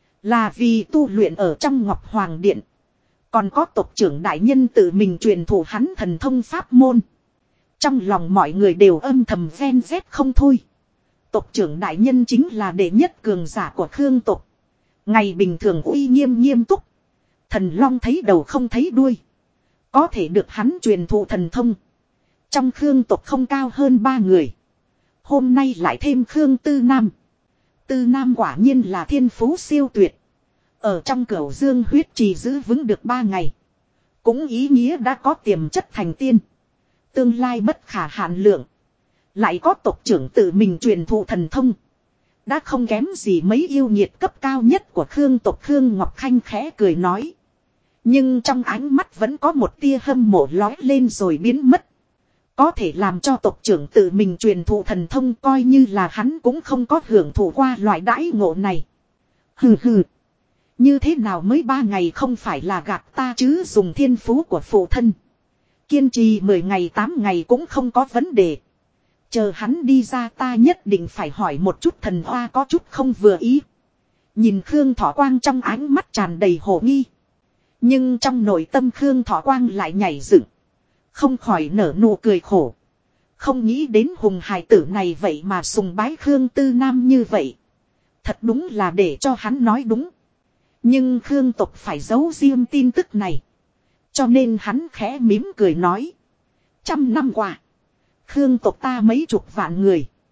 là vì tu luyện ở trong Ngọc Hoàng Điện. Còn có tộc trưởng đại nhân tự mình truyền thụ hắn thần thông pháp môn. Trong lòng mọi người đều âm thầm ven vét không thôi. Tộc trưởng đại nhân chính là đệ nhất cường giả của Khương tộc. Ngày bình thường uy nghiêm nghiêm túc. Thần long thấy đầu không thấy đuôi. Có thể được hắn truyền thụ thần thông, trong Khương tộc không cao hơn 3 người. Hôm nay lại thêm Khương Tư Nam. Tư Nam quả nhiên là thiên phú siêu tuyệt. Ở trong Cửu Dương huyết trì giữ vững được 3 ngày. Cũng ý nghĩa đã có tiềm chất thành tiên. Tương lai bất khả hạn lượng. Lại có tộc trưởng tự mình truyền thụ thần thông. Đã không kém gì mấy yêu nghiệt cấp cao nhất của Khương tộc. Khương Ngọc Khanh khẽ cười nói. Nhưng trong ánh mắt vẫn có một tia hâm mộ lói lên rồi biến mất. Có thể làm cho tộc trưởng tự mình truyền thụ thần thông, coi như là hắn cũng không có hưởng thụ qua loại đãi ngộ này. Hừ hừ. Như thế nào mới 3 ngày không phải là gạt ta chứ? Dùng thiên phú của phụ thân, kiên trì 10 ngày 8 ngày cũng không có vấn đề. Chờ hắn đi ra ta nhất định phải hỏi một chút. Thần Hoa có chút không vừa ý. Nhìn Khương Thọ Quang trong ánh mắt tràn đầy hồ nghi. Nhưng trong nội tâm Khương Thọ Quang lại nhảy dựng, không khỏi nở nụ cười khổ. Không nghĩ đến hùng hài tử này vậy mà sùng bái Khương Tư Nam như vậy. Thật đúng là để cho hắn nói đúng. Nhưng Khương tộc phải giấu riêng tin tức này. Cho nên hắn khẽ mím cười nói. 100 năm qua, Khương tộc ta mấy chục vạn người,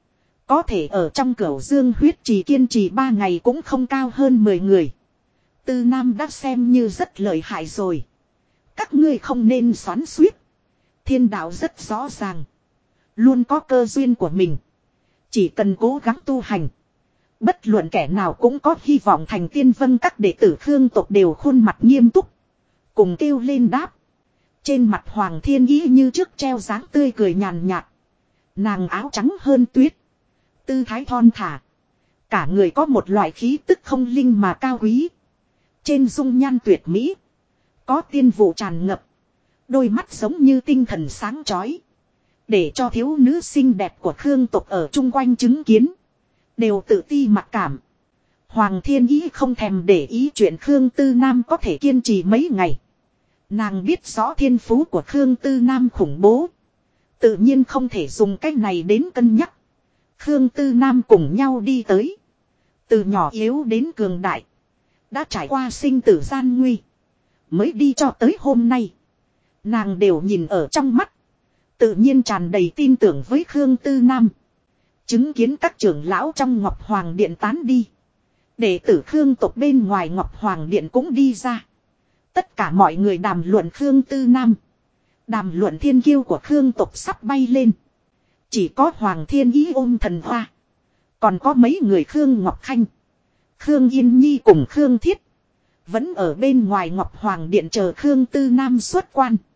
Có thể ở trong Cửu Dương huyết trì kiên trì 3 ngày cũng không cao hơn 10 người. Tư Nam đã xem như rất lợi hại rồi. Các ngươi không nên xoắn xuýt. Thiên đạo rất rõ ràng. Luôn có cơ duyên của mình. Chỉ cần cố gắng tu hành. Bất luận kẻ nào cũng có hy vọng thành tiên. Vân các đệ tử Khương tộc đều khuôn mặt nghiêm túc. Cùng kêu lên đáp. Trên mặt Hoàng Thiên Ý như trước treo dáng tươi cười nhàn nhạt. Nàng áo trắng hơn tuyết. Tư thái thon thả. Cả người có một loại khí tức không linh mà cao quý. Trên dung nhan tuyệt mỹ. Có tiên vụ tràn ngập. Đôi mắt giống như tinh thần sáng chói. Để cho thiếu nữ xinh đẹp của Khương tộc ở chung quanh chứng kiến. Đều tự ti mặc cảm. Hoàng Thiên Ý không thèm để ý chuyện Khương Tư Nam có thể kiên trì mấy ngày. Nàng biết rõ thiên phú của Khương Tư Nam khủng bố. Tự nhiên không thể dùng cách này đến cân nhắc. Khương Tư Nam cùng nhau đi tới. Từ nhỏ yếu đến cường đại. Đã trải qua sinh tử gian nguy. Mới đi cho tới hôm nay. Nàng đều nhìn ở trong mắt. Tự nhiên tràn đầy tin tưởng với Khương Tư Nam. Chứng kiến các trưởng lão trong Ngọc Hoàng Điện tán đi. Đệ tử Khương tộc bên ngoài Ngọc Hoàng Điện cũng đi ra. Tất cả mọi người đàm luận Khương Tư Nam. Đàm luận thiên kiêu của Khương tộc sắp bay lên. Chỉ có Hoàng Thiên Ý ôm thần hoa. Còn có mấy người Khương Ngọc Khanh. Khương Yên Nhi cùng Khương Thiết. Vẫn ở bên ngoài Ngọc Hoàng Điện chờ Khương Tư Nam xuất quan.